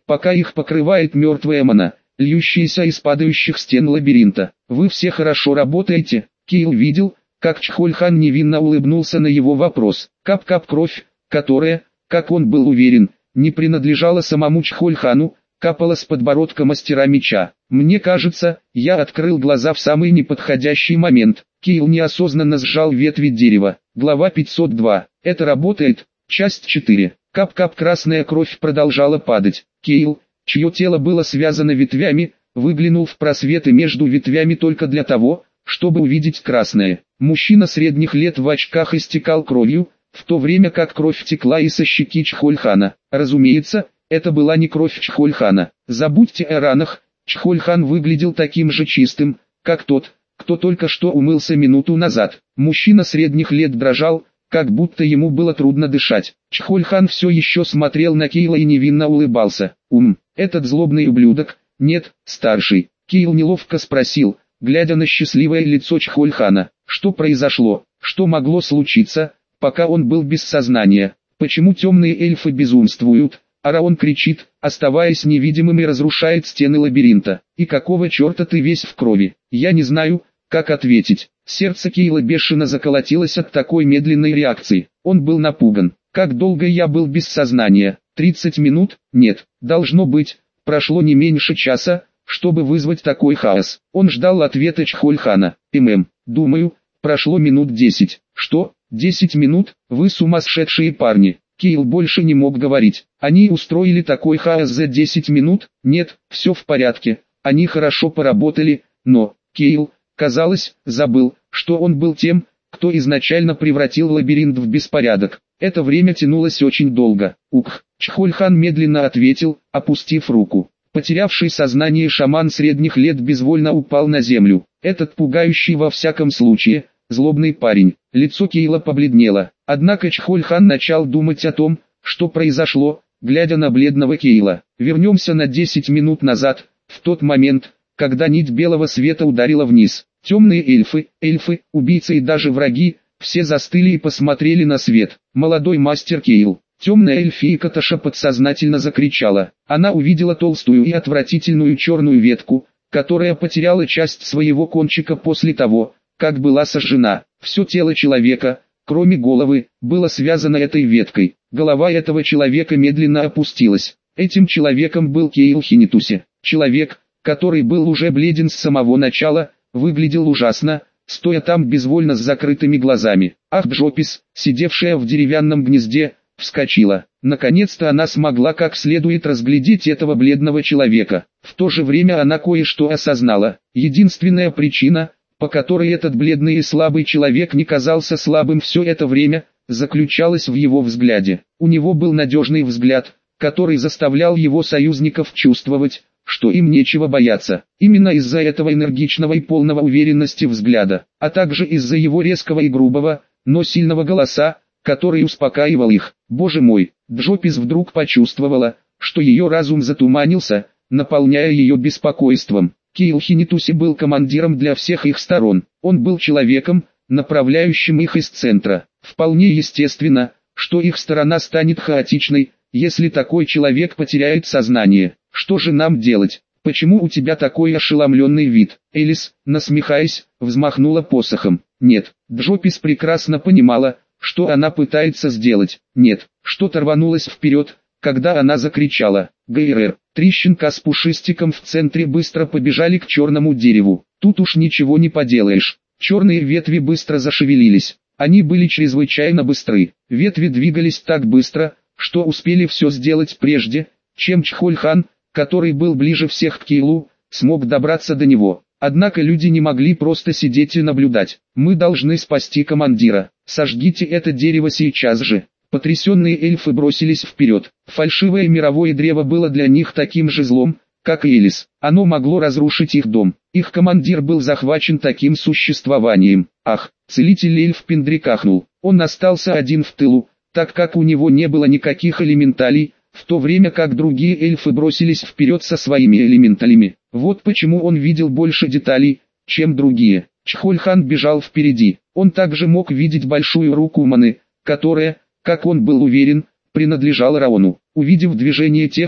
пока их покрывает мертвая мана, льющаяся из падающих стен лабиринта. Вы все хорошо работаете. Кейл видел, как Чхольхан невинно улыбнулся на его вопрос. Кап-кап кровь, которая, как он был уверен, не принадлежала самому Чхольхану, капала с подбородка мастера меча. Мне кажется, я открыл глаза в самый неподходящий момент. Кейл неосознанно сжал ветви дерева. Глава пятьсот два. Это работает. Часть четыре. Кап-кап красная кровь продолжала падать. Кейл, чье тело было связано ветвями, выглянул в просветы между ветвями только для того, чтобы увидеть красное. Мужчина средних лет в очках истекал кровью, в то время как кровь текла и со щеки Чхольхана. Разумеется, это была не кровь Чхольхана. Забудьте о ранах, Чхольхан выглядел таким же чистым, как тот, кто только что умылся минуту назад. Мужчина средних лет дрожал, как будто ему было трудно дышать. Чхольхан все еще смотрел на Кейла и невинно улыбался. «Ум, этот злобный ублюдок, нет, старший». Кейл неловко спросил, глядя на счастливое лицо Чхольхана. Что произошло, что могло случиться, пока он был без сознания? Почему темные эльфы безумствуют, а Раон кричит, оставаясь невидимым и разрушает стены лабиринта? И какого черта ты весь в крови? Я не знаю, как ответить. Сердце Кейла бешено заколотилось от такой медленной реакции. Он был напуган. Как долго я был без сознания? тридцать минут? Нет, должно быть, прошло не меньше часа, чтобы вызвать такой хаос. Он ждал ответа Чхольхана. «ММ, думаю, прошло минут десять». «Что? десять минут? Вы сумасшедшие парни». Кейл больше не мог говорить. «Они устроили такой хаос за десять минут?» «Нет, все в порядке. Они хорошо поработали, но...» Кейл, казалось, забыл, что он был тем, кто изначально превратил лабиринт в беспорядок. Это время тянулось очень долго. «Ух», Чхольхан медленно ответил, опустив руку. Потерявший сознание шаман средних лет безвольно упал на землю. Этот пугающий во всяком случае, злобный парень. Лицо Кейла побледнело. Однако Чхольхан начал думать о том, что произошло, глядя на бледного Кейла. Вернемся на десять минут назад, в тот момент, когда нить белого света ударила вниз. Темные эльфы, эльфы, убийцы и даже враги, все застыли и посмотрели на свет. Молодой мастер Кейл. Темная эльфийка Таша подсознательно закричала. Она увидела толстую и отвратительную черную ветку, которая потеряла часть своего кончика после того, как была сожжена. Все тело человека, кроме головы, было связано этой веткой. Голова этого человека медленно опустилась. Этим человеком был Кейл Хинитуси. Человек, который был уже бледен с самого начала, выглядел ужасно, стоя там безвольно с закрытыми глазами. Ах, Джопис, сидевшая в деревянном гнезде, вскочила. Наконец-то она смогла как следует разглядеть этого бледного человека. В то же время она кое-что осознала. Единственная причина, по которой этот бледный и слабый человек не казался слабым все это время, заключалась в его взгляде. У него был надежный взгляд, который заставлял его союзников чувствовать, что им нечего бояться. Именно из-за этого энергичного и полного уверенности взгляда, а также из-за его резкого и грубого, но сильного голоса, который успокаивал их. Боже мой, Джопис вдруг почувствовала, что ее разум затуманился, наполняя ее беспокойством. Кейл Хинитуси был командиром для всех их сторон. Он был человеком, направляющим их из центра. Вполне естественно, что их сторона станет хаотичной, если такой человек потеряет сознание. Что же нам делать? Почему у тебя такой ошеломленный вид? Элис, насмехаясь, взмахнула посохом. Нет, Джопис прекрасно понимала, что она пытается сделать. Нет, что-то рванулось вперед, когда она закричала. ГРР. Три щенка с пушистиком в центре быстро побежали к черному дереву. Тут уж ничего не поделаешь. Черные ветви быстро зашевелились. Они были чрезвычайно быстры. Ветви двигались так быстро, что успели все сделать прежде, чем Чхольхан, который был ближе всех к Кейлу, смог добраться до него. Однако люди не могли просто сидеть и наблюдать. Мы должны спасти командира. Сожгите это дерево сейчас же. Потрясенные эльфы бросились вперед. Фальшивое мировое древо было для них таким же злом, как и Элис. Оно могло разрушить их дом. Их командир был захвачен таким существованием. Ах, целитель эльф Пендрик ахнул. Он остался один в тылу, так как у него не было никаких элементалей, в то время как другие эльфы бросились вперед со своими элементалями. Вот почему он видел больше деталей, чем другие. Чхольхан бежал впереди. Он также мог видеть большую руку Маны, которая, как он был уверен, принадлежала Раону. Увидев движение тех,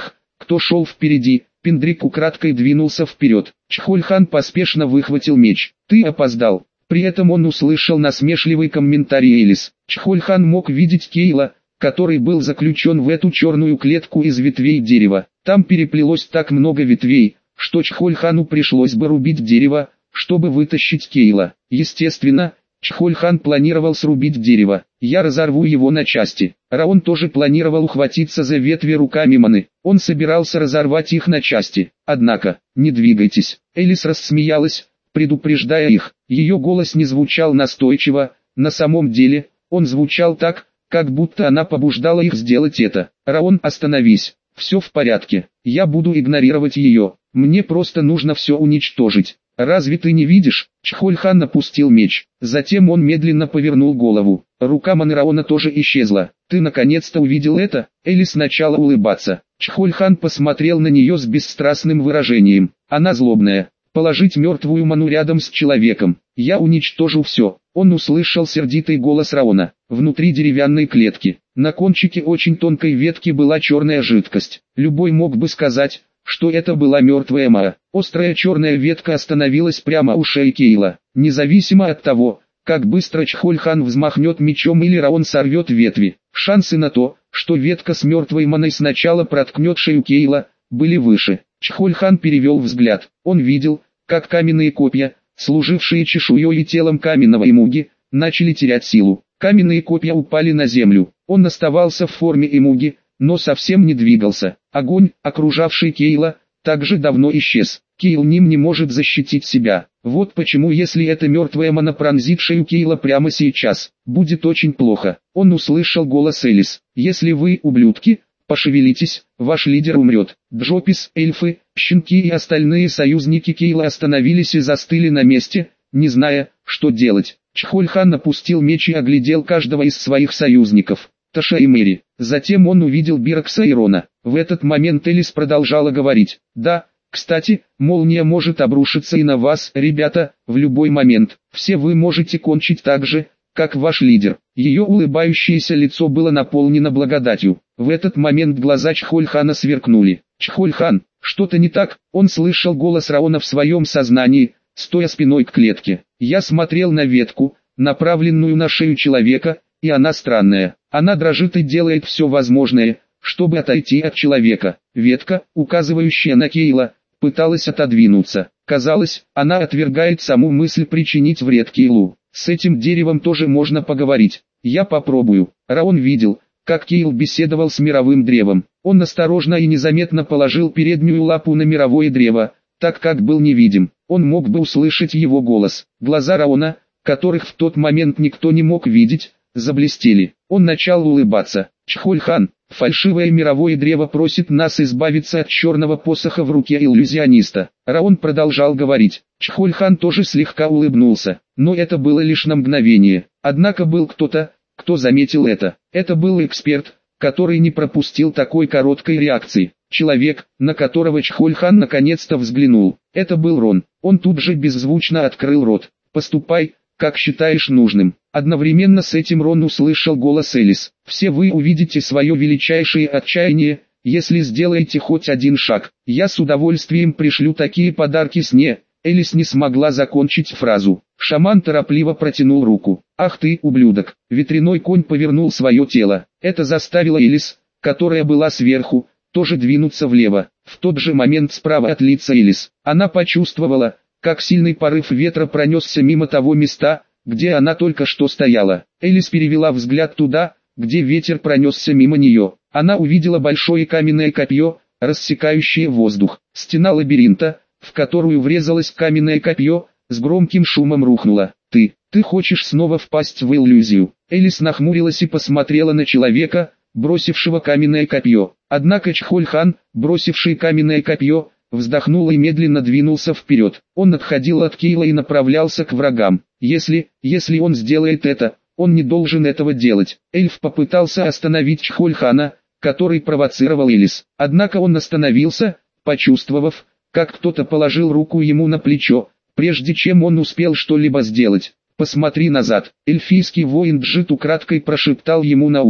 кто шел впереди. Пендрик украдкой двинулся вперед. Чхольхан поспешно выхватил меч. «Ты опоздал». При этом он услышал насмешливый комментарий Элис. Чхольхан мог видеть Кейла, который был заключен в эту черную клетку из ветвей дерева. Там переплелось так много ветвей, что Чхольхану пришлось бы рубить дерево, чтобы вытащить Кейла. Естественно, Чхольхан планировал срубить дерево. «Я разорву его на части». Раон тоже планировал ухватиться за ветви руками Маны. Он собирался разорвать их на части. Однако, «Не двигайтесь». Элис рассмеялась, предупреждая их. Ее голос не звучал настойчиво, на самом деле, он звучал так, как будто она побуждала их сделать это. «Раон, остановись. Все в порядке. Я буду игнорировать ее. Мне просто нужно все уничтожить». «Разве ты не видишь?» Чхольхан опустил меч. Затем он медленно повернул голову. Рука Маны Раона тоже исчезла. «Ты наконец-то увидел это?» Элис начала улыбаться. Чхольхан посмотрел на нее с бесстрастным выражением. «Она злобная. Положить мертвую Ману рядом с человеком. Я уничтожу все». Он услышал сердитый голос Раона. Внутри деревянной клетки, на кончике очень тонкой ветки была черная жидкость. Любой мог бы сказать, что это была мертвая Маа. Острая черная ветка остановилась прямо у шеи Кейла. Независимо от того, как быстро Чхольхан взмахнет мечом или Раон сорвет ветви, шансы на то, что ветка с мертвой Маной сначала проткнет шею Кейла, были выше. Чхольхан перевел взгляд. Он видел, как каменные копья, служившие чешуей и телом каменного эмуги, начали терять силу. Каменные копья упали на землю. Он оставался в форме эмуги, но совсем не двигался. Огонь, окружавший Кейла, также давно исчез. Кейл ним не может защитить себя. Вот почему, если эта мертвая Мана пронзит шею Кейла прямо сейчас, будет очень плохо. Он услышал голос Элис. «Если вы, ублюдки, пошевелитесь, ваш лидер умрет». Джопис, эльфы, щенки и остальные союзники Кейла остановились и застыли на месте, не зная, что делать. Чхольхан опустил меч и оглядел каждого из своих союзников. Таша и Мэри. Затем он увидел Бирокса и Рона. В этот момент Элис продолжала говорить. «Да, кстати, молния может обрушиться и на вас, ребята, в любой момент. Все вы можете кончить так же, как ваш лидер». Ее улыбающееся лицо было наполнено благодатью. В этот момент глаза Чхольхана сверкнули. «Чхольхан, что-то не так?» Он слышал голос Раона в своем сознании, стоя спиной к клетке. «Я смотрел на ветку, направленную на шею человека, и она странная. Она дрожит и делает все возможное, чтобы отойти от человека». Ветка, указывающая на Кейла, пыталась отодвинуться. Казалось, она отвергает саму мысль причинить вред Кейлу. «С этим деревом тоже можно поговорить. Я попробую». Раон видел, как Кейл беседовал с мировым древом. Он осторожно и незаметно положил переднюю лапу на мировое древо, так как был невидим. Он мог бы услышать его голос. Глаза Раона, которых в тот момент никто не мог видеть, заблестели. Он начал улыбаться. «Чхольхан, фальшивое мировое древо просит нас избавиться от черного посоха в руке иллюзиониста». Раон продолжал говорить. Чхольхан тоже слегка улыбнулся, но это было лишь на мгновение. Однако был кто-то, кто заметил это. Это был эксперт, который не пропустил такой короткой реакции. Человек, на которого Чхольхан наконец-то взглянул. Это был Рон. Он тут же беззвучно открыл рот. «Поступай, как считаешь нужным». Одновременно с этим Рон услышал голос Элис. «Все вы увидите свое величайшее отчаяние, если сделаете хоть один шаг. Я с удовольствием пришлю такие подарки сне». Элис не смогла закончить фразу. Шаман торопливо протянул руку. «Ах ты, ублюдок!» Ветряной конь повернул свое тело. Это заставило Элис, которая была сверху, тоже двинуться влево. В тот же момент справа от лица Элис, она почувствовала, как сильный порыв ветра пронесся мимо того места, где она только что стояла. Элис перевела взгляд туда, где ветер пронесся мимо нее. Она увидела большое каменное копье, рассекающее воздух. Стена лабиринта, в которую врезалось каменное копье, с громким шумом рухнула. «Ты, ты хочешь снова впасть в иллюзию?» Элис нахмурилась и посмотрела на человека, бросившего каменное копье. Однако Чхольхан, бросивший каменное копье, вздохнул и медленно двинулся вперед. Он отходил от Кейла и направлялся к врагам. Если, если он сделает это, он не должен этого делать. Эльф попытался остановить Чхольхана, который провоцировал Элис. Однако он остановился, почувствовав, как кто-то положил руку ему на плечо, прежде чем он успел что-либо сделать. «Посмотри назад», эльфийский воин Джит украдкой прошептал ему на ухо.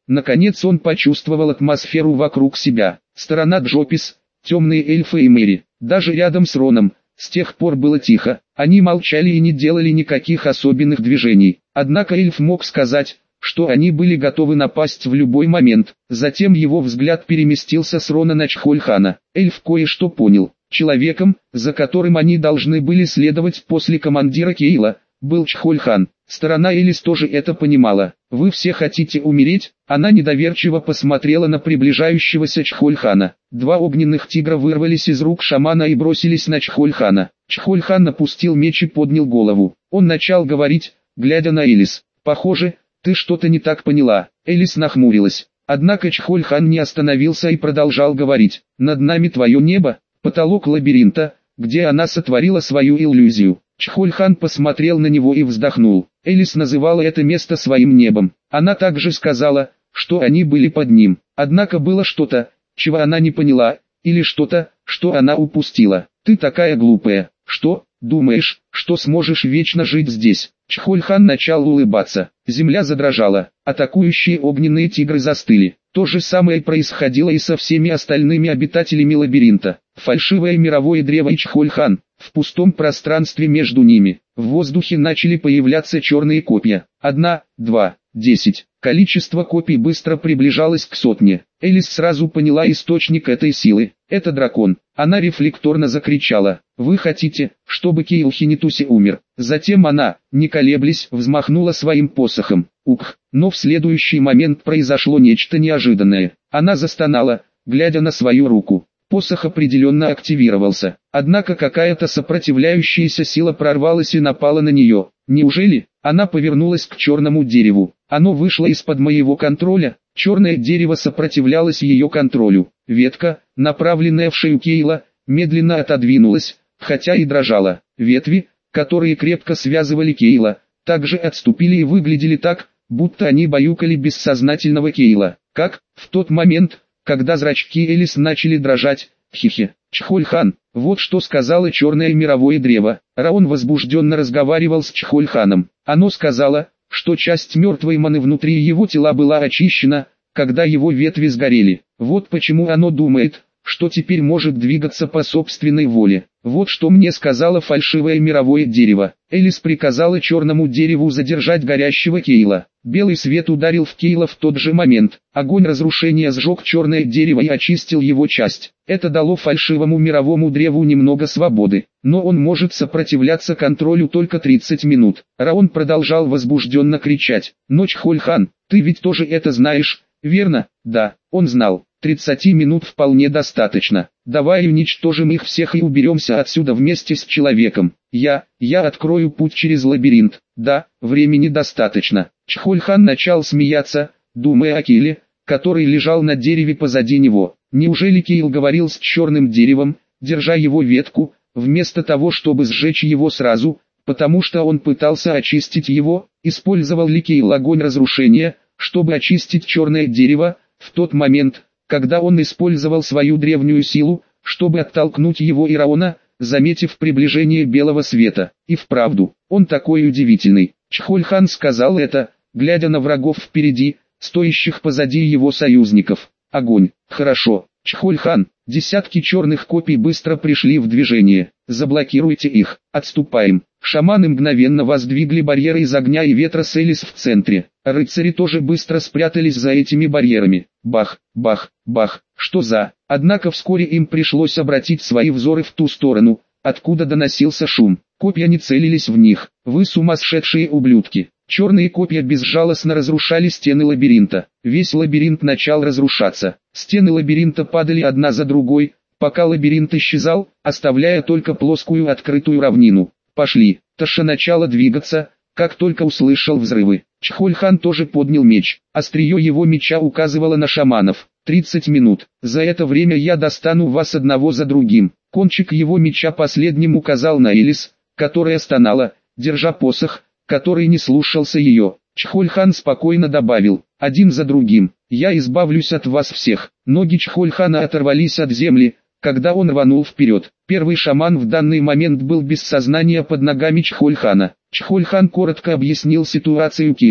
Наконец он почувствовал атмосферу вокруг себя. Сторона Джопис, темные эльфы и Мэри. Даже рядом с Роном. С тех пор было тихо. Они молчали и не делали никаких особенных движений. Однако эльф мог сказать, что они были готовы напасть в любой момент. Затем его взгляд переместился с Рона на Чхольхана. Эльф кое-что понял. Человеком, за которым они должны были следовать после командира Кейла, был Чхольхан. Сторона Элис тоже это понимала. «Вы все хотите умереть?» Она недоверчиво посмотрела на приближающегося Чхольхана. Два огненных тигра вырвались из рук шамана и бросились на Чхольхана. Чхольхан опустил меч и поднял голову. Он начал говорить, глядя на Элис. «Похоже, ты что-то не так поняла». Элис нахмурилась. Однако Чхольхан не остановился и продолжал говорить. «Над нами твое небо, потолок лабиринта, где она сотворила свою иллюзию». Чхольхан посмотрел на него и вздохнул. Элис называла это место своим небом. Она также сказала, что они были под ним. Однако было что-то, чего она не поняла, или что-то, что она упустила. «Ты такая глупая. Что, думаешь, что сможешь вечно жить здесь?» Чхольхан начал улыбаться. Земля задрожала. Атакующие огненные тигры застыли. То же самое происходило и со всеми остальными обитателями лабиринта. Фальшивое мировое древо и Чхольхан. В пустом пространстве между ними, в воздухе начали появляться черные копья. Одна, два, десять. Количество копий быстро приближалось к сотне. Элис сразу поняла источник этой силы. Это дракон. Она рефлекторно закричала. «Вы хотите, чтобы Кейл Хинитуси умер?» Затем она, не колеблясь, взмахнула своим посохом. Ух! Но в следующий момент произошло нечто неожиданное. Она застонала, глядя на свою руку. Посох определенно активировался. Однако какая-то сопротивляющаяся сила прорвалась и напала на нее. Неужели? Она повернулась к черному дереву. Оно вышло из-под моего контроля. Черное дерево сопротивлялось ее контролю. Ветка, направленная в шею Кейла, медленно отодвинулась, хотя и дрожала. Ветви, которые крепко связывали Кейла, также отступили и выглядели так, будто они баюкали бессознательного Кейла. Как? В тот момент, когда зрачки Элис начали дрожать, хихи. Чхольхан, вот что сказала черное мировое древо. Раон возбужденно разговаривал с Чхольханом. Оно сказала, что часть мертвой маны внутри его тела была очищена, когда его ветви сгорели. Вот почему оно думает, что теперь может двигаться по собственной воле. Вот что мне сказала фальшивое мировое дерево. Элис приказала черному дереву задержать горящего Кейла. Белый свет ударил в Кейла в тот же момент. Огонь разрушения сжег черное дерево и очистил его часть. Это дало фальшивому мировому древу немного свободы. Но он может сопротивляться контролю только тридцать минут. Раон продолжал возбужденно кричать. «Но Чхольхан, ты ведь тоже это знаешь, верно?» «Да, он знал. тридцати минут вполне достаточно. Давай уничтожим их всех и уберемся отсюда вместе с человеком. Я, я открою путь через лабиринт. Да, времени достаточно». Чхольхан начал смеяться, думая о Кейле, который лежал на дереве позади него. Неужели Кейл говорил с черным деревом, держа его ветку, вместо того чтобы сжечь его сразу, потому что он пытался очистить его? Использовал ли Кейл огонь разрушения, чтобы очистить черное дерево, в тот момент, когда он использовал свою древнюю силу, чтобы оттолкнуть его и Раона, заметив приближение белого света? И вправду, он такой удивительный. Чхольхан сказал это, глядя на врагов впереди, стоящих позади его союзников. Огонь. Хорошо. Чхольхан, десятки черных копий быстро пришли в движение. Заблокируйте их. Отступаем. Шаманы мгновенно воздвигли барьеры из огня и ветра с Элис в центре. Рыцари тоже быстро спрятались за этими барьерами. Бах, бах, бах. Что за? Однако вскоре им пришлось обратить свои взоры в ту сторону, откуда доносился шум. Копья не целились в них. Вы сумасшедшие ублюдки. Черные копья безжалостно разрушали стены лабиринта. Весь лабиринт начал разрушаться. Стены лабиринта падали одна за другой, пока лабиринт исчезал, оставляя только плоскую открытую равнину. Пошли. Таша начала двигаться, как только услышал взрывы. Чхольхан тоже поднял меч. Острие его меча указывало на шаманов. тридцать минут. За это время я достану вас одного за другим. Кончик его меча последним указал на Элис, которая стонала, держа посох, который не слушался ее. Чхольхан спокойно добавил, один за другим, я избавлюсь от вас всех. Ноги Чхольхана оторвались от земли, когда он рванул вперед. Первый шаман в данный момент был без сознания под ногами Чхольхана. Чхольхан коротко объяснил ситуацию Кейлу,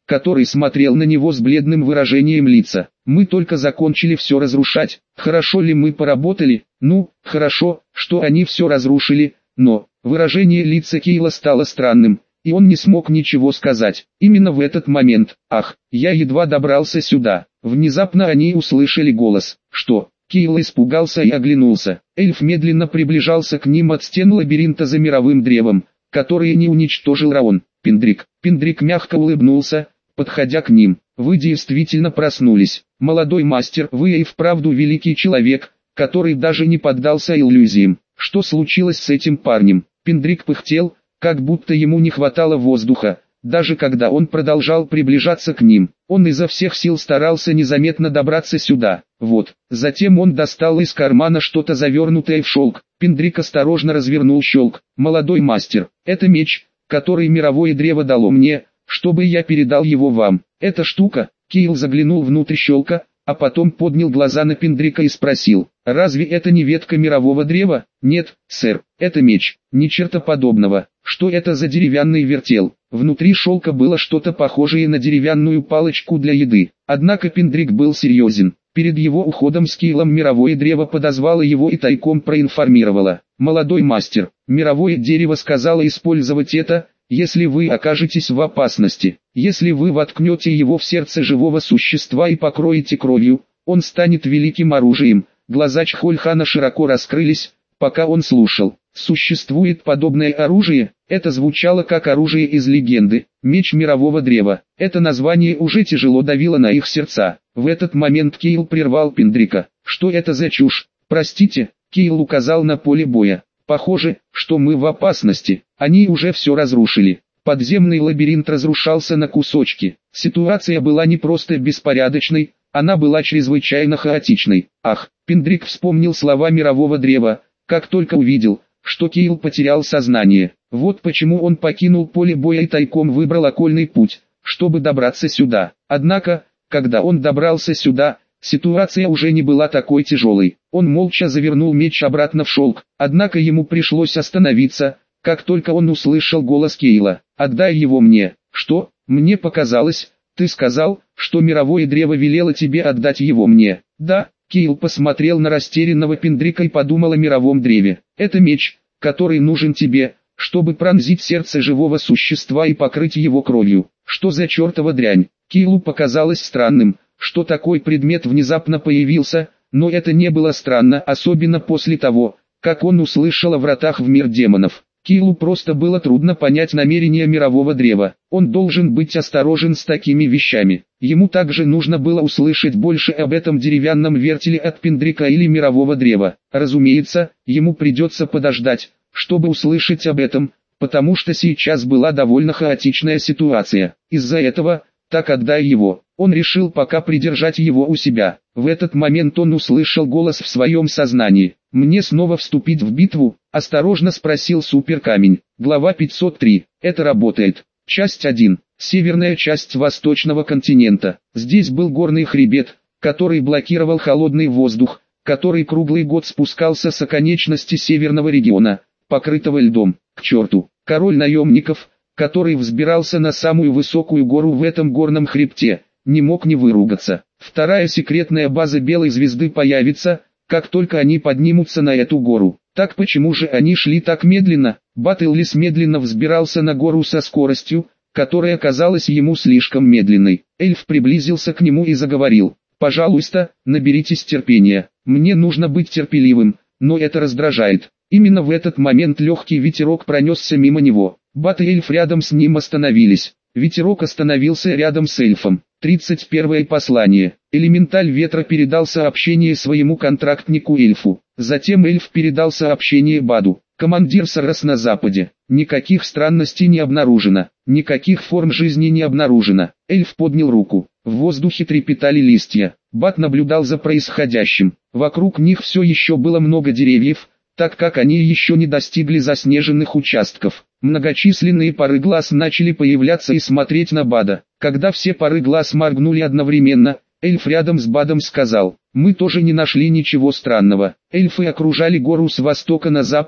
который смотрел на него с бледным выражением лица. «Мы только закончили все разрушать. Хорошо ли мы поработали? Ну, хорошо, что они все разрушили, но...» Выражение лица Кейла стало странным, и он не смог ничего сказать. Именно в этот момент, ах, я едва добрался сюда. Внезапно они услышали голос. «Что?» Кейл испугался и оглянулся. Эльф медленно приближался к ним от стен лабиринта за мировым древом, который не уничтожил Раон. «Пендрик». Пендрик мягко улыбнулся, подходя к ним. «Вы действительно проснулись. Молодой мастер, вы и вправду великий человек, который даже не поддался иллюзиям. Что случилось с этим парнем?» Пендрик пыхтел, как будто ему не хватало воздуха, даже когда он продолжал приближаться к ним. Он изо всех сил старался незаметно добраться сюда. Вот. Затем он достал из кармана что-то завернутое в шелк. Пендрик осторожно развернул шелк. «Молодой мастер, это меч, который мировое древо дало мне, чтобы я передал его вам. Эта штука». Кейл заглянул внутрь шелка, а потом поднял глаза на Пендрика и спросил: «Разве это не ветка мирового древа?» «Нет, сэр, это меч». «Ни черта подобного. Что это за деревянный вертел?» Внутри шелка было что-то похожее на деревянную палочку для еды. Однако Пендрик был серьезен. Перед его уходом с Кейлом мировое древо подозвало его и тайком проинформировало: «Молодой мастер, мировое дерево сказало использовать это, если вы окажетесь в опасности. Если вы воткнете его в сердце живого существа и покроете кровью, он станет великим оружием». Глаза Чхольхана широко раскрылись, пока он слушал. «Существует подобное оружие?» Это звучало как оружие из легенды, меч мирового древа. Это название уже тяжело давило на их сердца. В этот момент Кейл прервал Пендрика. «Что это за чушь?» «Простите», Кейл указал на поле боя. «Похоже, что мы в опасности. Они уже все разрушили». Подземный лабиринт разрушался на кусочки. Ситуация была не просто беспорядочной, она была чрезвычайно хаотичной. Ах, Пендрик вспомнил слова мирового древа, как только увидел, что Кейл потерял сознание. Вот почему он покинул поле боя и тайком выбрал окольный путь, чтобы добраться сюда. Однако, когда он добрался сюда, ситуация уже не была такой тяжелой. Он молча завернул меч обратно в шелк, однако ему пришлось остановиться, как только он услышал голос Кейла. «Отдай его мне». «Что? Мне показалось, ты сказал, что мировое древо велело тебе отдать его мне». «Да». Кейл посмотрел на растерянного Пендрика и подумал о мировом древе. «Это меч, который нужен тебе, чтобы пронзить сердце живого существа и покрыть его кровью». «Что за чертова дрянь?» Кейлу показалось странным, что такой предмет внезапно появился, но это не было странно, особенно после того, как он услышал о вратах в мир демонов. Кейлу просто было трудно понять намерения мирового древа. Он должен быть осторожен с такими вещами. Ему также нужно было услышать больше об этом деревянном вертеле от Пендрика или мирового древа. Разумеется, ему придется подождать, чтобы услышать об этом, потому что сейчас была довольно хаотичная ситуация. Из-за этого, так отдай его. Он решил пока придержать его у себя. В этот момент он услышал голос в своем сознании. «Мне снова вступить в битву?» – осторожно спросил Суперкамень. Глава пятьсот три. Это работает. Часть один. Северная часть восточного континента. Здесь был горный хребет, который блокировал холодный воздух, который круглый год спускался с оконечности северного региона, покрытого льдом. К черту. Король наемников, который взбирался на самую высокую гору в этом горном хребте, не мог не выругаться. Вторая секретная база Белой Звезды появится, как только они поднимутся на эту гору. Так почему же они шли так медленно? Баттллис медленно взбирался на гору со скоростью, которая казалась ему слишком медленной. Эльф приблизился к нему и заговорил. «Пожалуйста, наберитесь терпения. Мне нужно быть терпеливым, но это раздражает». Именно в этот момент легкий ветерок пронесся мимо него. Бат и эльф рядом с ним остановились. Ветерок остановился рядом с эльфом. тридцать первое послание. Элементаль ветра передал сообщение своему контрактнику эльфу. Затем эльф передал сообщение Баду. Командир Сарас на западе. Никаких странностей не обнаружено. Никаких форм жизни не обнаружено. Эльф поднял руку. В воздухе трепетали листья. Бат наблюдал за происходящим. Вокруг них все еще было много деревьев, так как они еще не достигли заснеженных участков. Многочисленные пары глаз начали появляться и смотреть на Бада. Когда все пары глаз моргнули одновременно, эльф рядом с Бадом сказал: «Мы тоже не нашли ничего странного». Эльфы окружали гору с востока на запад,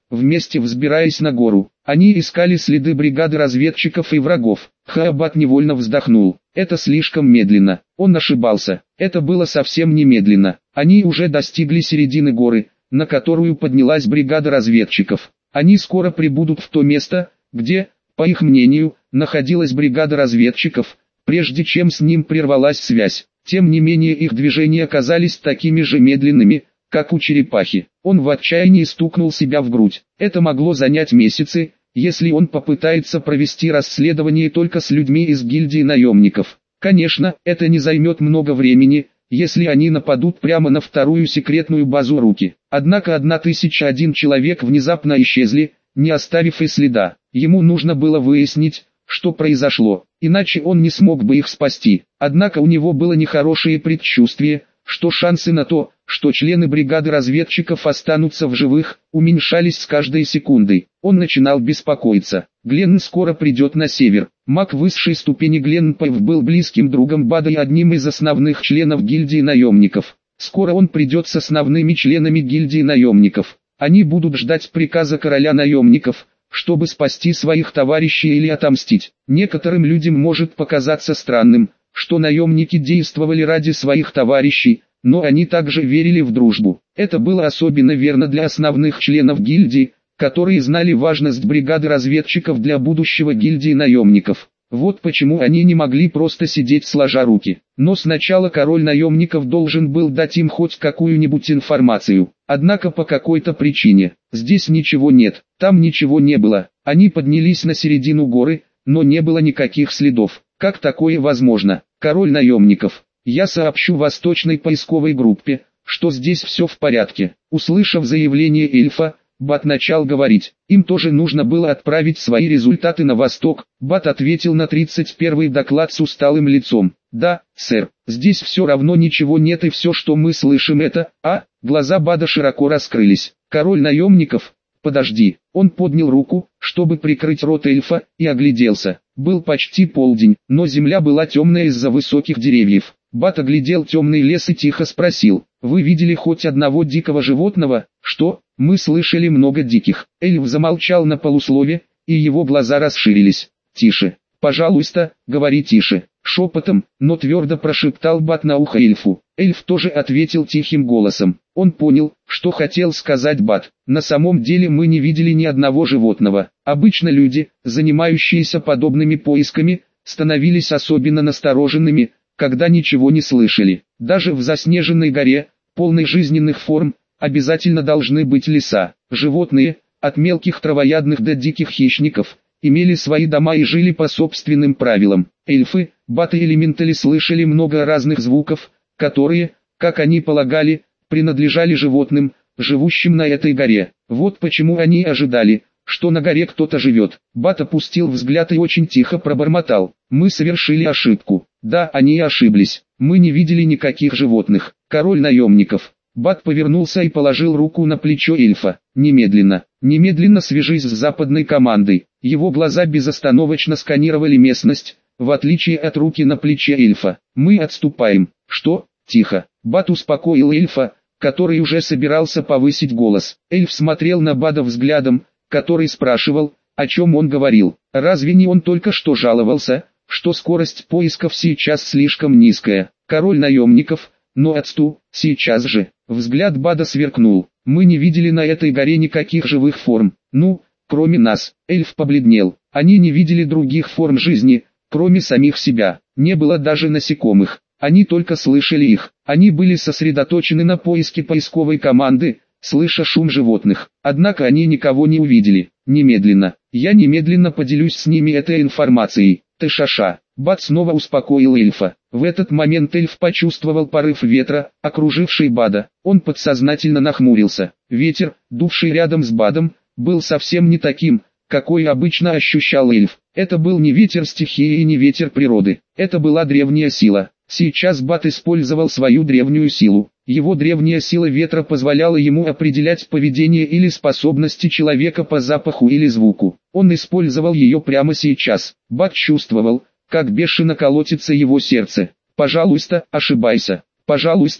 вместе взбираясь на гору. Они искали следы бригады разведчиков и врагов. Хаабат невольно вздохнул. Это слишком медленно. Он ошибался. Это было совсем не медленно. Они уже достигли середины горы, на которую поднялась бригада разведчиков. Они скоро прибудут в то место, где, по их мнению, находилась бригада разведчиков, прежде чем с ним прервалась связь. Тем не менее их движения оказались такими же медленными, как у черепахи. Он в отчаянии стукнул себя в грудь. Это могло занять месяцы, если он попытается провести расследование только с людьми из гильдии наемников. Конечно, это не займет много времени, если они нападут прямо на вторую секретную базу Руки. Однако тысяча один человек внезапно исчезли, не оставив и следа. Ему нужно было выяснить, что произошло, иначе он не смог бы их спасти. Однако у него было нехорошее предчувствие, что шансы на то, что члены бригады разведчиков останутся в живых, уменьшались с каждой секундой. Он начинал беспокоиться. Гленн скоро придет на север. Маг высшей ступени Гленн Пэйв был близким другом Бада и одним из основных членов гильдии наемников. Скоро он придет с основными членами гильдии наемников. Они будут ждать приказа короля наемников, чтобы спасти своих товарищей или отомстить. Некоторым людям может показаться странным, что наемники действовали ради своих товарищей, но они также верили в дружбу. Это было особенно верно для основных членов гильдии, которые знали важность бригады разведчиков для будущего гильдии наемников. Вот почему они не могли просто сидеть сложа руки. Но сначала король наемников должен был дать им хоть какую-нибудь информацию. Однако по какой-то причине, здесь ничего нет, там ничего не было. Они поднялись на середину горы, но не было никаких следов. Как такое возможно? Король наемников. Я сообщу восточной поисковой группе, что здесь все в порядке. Услышав заявление эльфа, Бат начал говорить. Им тоже нужно было отправить свои результаты на восток. Бат ответил на тридцать первый доклад с усталым лицом. Да, сэр, здесь все равно ничего нет и все, что мы слышим это, а? Глаза Бада широко раскрылись. Король наемников? Подожди. Он поднял руку, чтобы прикрыть рот эльфа, и огляделся. Был почти полдень, но земля была темная из-за высоких деревьев. Бат оглядел темный лес и тихо спросил: «Вы видели хоть одного дикого животного?» «Что? Мы слышали много диких». Эльф замолчал на полуслове, и его глаза расширились. «Тише. Пожалуйста, говори тише». Шепотом, но твердо прошептал Бат на ухо эльфу. Эльф тоже ответил тихим голосом. Он понял, что хотел сказать Бат. На самом деле мы не видели ни одного животного. Обычно люди, занимающиеся подобными поисками, становились особенно настороженными, когда ничего не слышали. Даже в заснеженной горе, полной жизненных форм, обязательно должны быть леса. Животные, от мелких травоядных до диких хищников, имели свои дома и жили по собственным правилам. Эльфы, Бат и элементали слышали много разных звуков, которые, как они полагали, принадлежали животным, живущим на этой горе. Вот почему они ожидали, что на горе кто-то живет. Бат опустил взгляд и очень тихо пробормотал: «Мы совершили ошибку». Да, они ошиблись. Мы не видели никаких животных. Король наемников. Бат повернулся и положил руку на плечо эльфа. Немедленно, немедленно свяжись с западной командой. Его глаза безостановочно сканировали местность, в отличие от руки на плече эльфа. Мы отступаем. Что? Тихо. Бат успокоил эльфа, который уже собирался повысить голос. Эльф смотрел на Бада взглядом, который спрашивал, о чем он говорил. Разве не он только что жаловался, что скорость поисков сейчас слишком низкая? Король наемников, но отступ, сейчас же. Взгляд Бада сверкнул. Мы не видели на этой горе никаких живых форм. Ну, кроме нас. Эльф побледнел. Они не видели других форм жизни, кроме самих себя. Не было даже насекомых. Они только слышали их. Они были сосредоточены на поиске поисковой команды, слыша шум животных. Однако они никого не увидели. Немедленно. Я немедленно поделюсь с ними этой информацией. Ты шаша. Бат снова успокоил эльфа. В этот момент эльф почувствовал порыв ветра, окруживший Бада. Он подсознательно нахмурился. Ветер, дувший рядом с Бадом, был совсем не таким, какой обычно ощущал эльф. Это был не ветер стихии и не ветер природы. Это была древняя сила. Сейчас Бат использовал свою древнюю силу. Его древняя сила ветра позволяла ему определять поведение или способности человека по запаху или звуку. Он использовал ее прямо сейчас. Бат чувствовал, как бешено колотится его сердце. «Пожалуйста, ошибайся. Пожалуйста,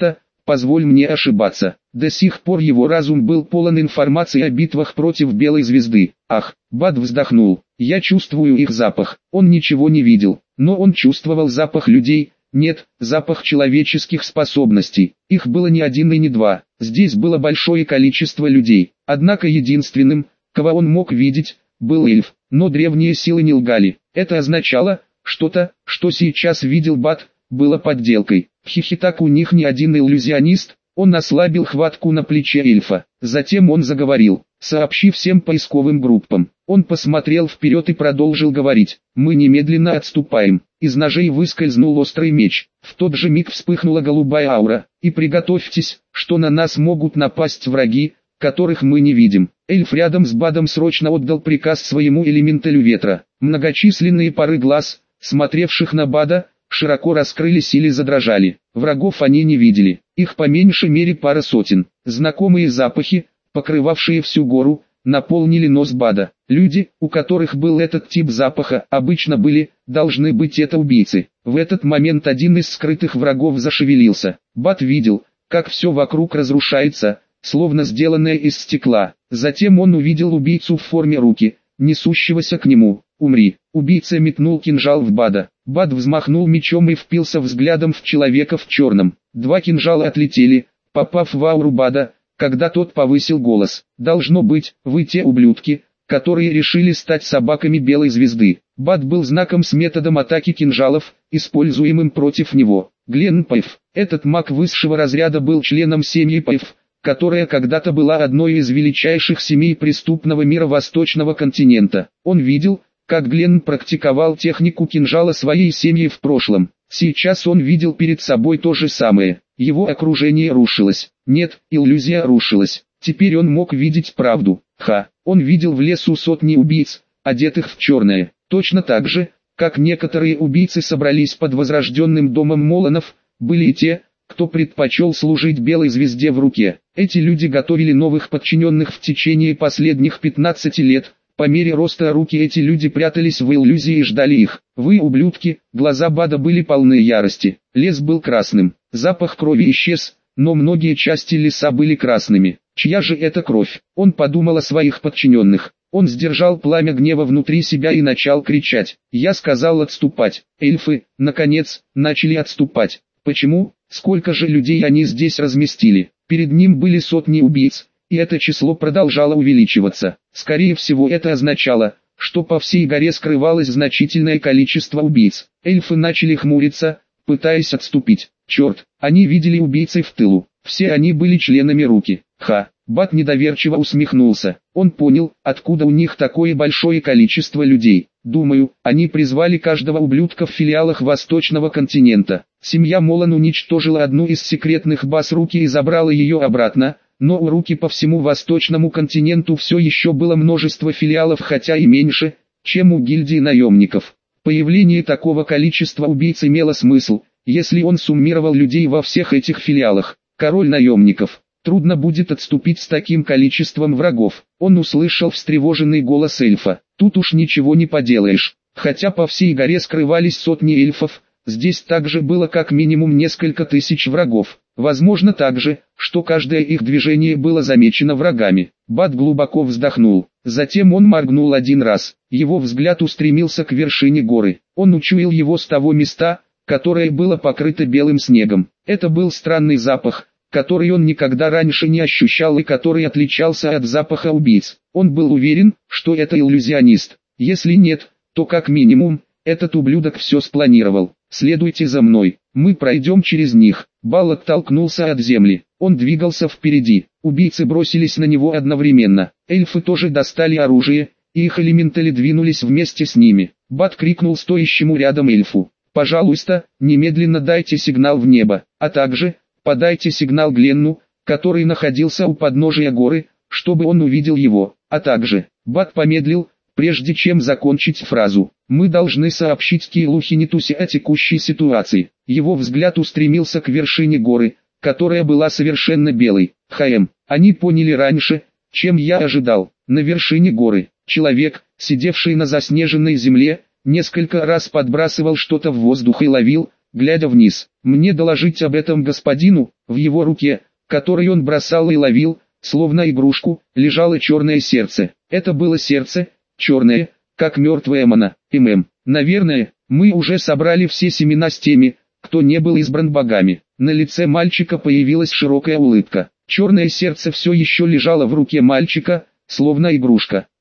позволь мне ошибаться. До сих пор его разум был полон информации о битвах против Белой Звезды. Ах, Бад вздохнул. Я чувствую их запах. Он ничего не видел, но он чувствовал запах людей. Нет, запах человеческих способностей. Их было не один и не два. Здесь было большое количество людей. Однако единственным, кого он мог видеть, был эльф. Но древние силы не лгали. Это означало, что-то, что сейчас видел Бад, было подделкой. Хихитак у них не один иллюзионист. Он ослабил хватку на плече эльфа. Затем он заговорил. Сообщи всем поисковым группам. Он посмотрел вперед и продолжил говорить. Мы немедленно отступаем. Из ножей выскользнул острый меч. В тот же миг вспыхнула голубая аура. И приготовьтесь, что на нас могут напасть враги, которых мы не видим. Эльф рядом с Бадом срочно отдал приказ своему элементалю ветра. Многочисленные пары глаз, смотревших на Бада, широко раскрылись или задрожали. Врагов они не видели. Их по меньшей мере пара сотен. Знакомые запахи, покрывавшие всю гору, наполнили нос Бада. Люди, у которых был этот тип запаха, обычно были, должны быть это убийцы. В этот момент один из скрытых врагов зашевелился. Бад видел, как все вокруг разрушается, словно сделанное из стекла. Затем он увидел убийцу в форме руки, несущегося к нему. «Умри!» Убийца метнул кинжал в Бада. Бад взмахнул мечом и впился взглядом в человека в черном. Два кинжала отлетели, попав в ауру Бада, когда тот повысил голос. «Должно быть, вы те ублюдки, которые решили стать собаками Белой Звезды». Бад был знаком с методом атаки кинжалов, используемым против него. Гленн Пайф. Этот маг высшего разряда был членом семьи Пайф, которая когда-то была одной из величайших семей преступного мира Восточного континента. Он видел, как Гленн практиковал технику кинжала своей семьи в прошлом. Сейчас он видел перед собой то же самое. Его окружение рушилось. Нет, иллюзия рушилась. Теперь он мог видеть правду. Ха, он видел в лесу сотни убийц, одетых в черное. Точно так же, как некоторые убийцы собрались под возрожденным домом Моланов, были и те, кто предпочел служить Белой Звезде в руке. Эти люди готовили новых подчиненных в течение последних пятнадцати лет. По мере роста руки эти люди прятались в иллюзии и ждали их. Вы ублюдки, глаза Бада были полны ярости. Лес был красным, запах крови исчез, но многие части леса были красными. Чья же это кровь? Он подумал о своих подчиненных. Он сдержал пламя гнева внутри себя и начал кричать. Я сказал отступать. Эльфы, наконец, начали отступать. Почему? Сколько же людей они здесь разместили? Перед ним были сотни убийц. И это число продолжало увеличиваться. Скорее всего, это означало, что по всей горе скрывалось значительное количество убийц. Эльфы начали хмуриться, пытаясь отступить. Черт, они видели убийцев в тылу. Все они были членами руки. Ха, Бад недоверчиво усмехнулся. Он понял, откуда у них такое большое количество людей. Думаю, они призвали каждого ублюдка в филиалах Восточного континента. Семья Молан уничтожила одну из секретных баз руки и забрала ее обратно. Но у руки по всему Восточному континенту все еще было множество филиалов, хотя и меньше, чем у гильдии наемников. Появление такого количества убийц имело смысл, если он суммировал людей во всех этих филиалах. Король наемников. Трудно будет отступить с таким количеством врагов. Он услышал встревоженный голос эльфа. Тут уж ничего не поделаешь. Хотя по всей горе скрывались сотни эльфов, здесь также было как минимум несколько тысяч врагов. Возможно также, что каждое их движение было замечено врагами. Бад глубоко вздохнул. Затем он моргнул один раз. Его взгляд устремился к вершине горы. Он учуял его с того места, которое было покрыто белым снегом. Это был странный запах, который он никогда раньше не ощущал и который отличался от запаха убийц. Он был уверен, что это иллюзионист. Если нет, то как минимум, этот ублюдок все спланировал. «Следуйте за мной, мы пройдем через них». Бал оттолкнулся от земли, он двигался впереди. Убийцы бросились на него одновременно. Эльфы тоже достали оружие, и их элементали двинулись вместе с ними. Бад крикнул стоящему рядом эльфу. «Пожалуйста, немедленно дайте сигнал в небо, а также, подайте сигнал Гленну, который находился у подножия горы, чтобы он увидел его, а также...» Бад помедлил, прежде чем закончить фразу. «Мы должны сообщить Киилу Хинитусе о текущей ситуации». Его взгляд устремился к вершине горы, которая была совершенно белой. «Хаэм, они поняли раньше, чем я ожидал». На вершине горы, человек, сидевший на заснеженной земле, несколько раз подбрасывал что-то в воздух и ловил, глядя вниз. «Мне доложить об этом господину?» В его руке, которой он бросал и ловил, словно игрушку, лежало черное сердце. Это было сердце, черное, как мертвая мана. ММ. Наверное, мы уже собрали все семена с теми, кто не был избран богами. На лице мальчика появилась широкая улыбка. Черное сердце все еще лежало в руке мальчика, словно игрушка.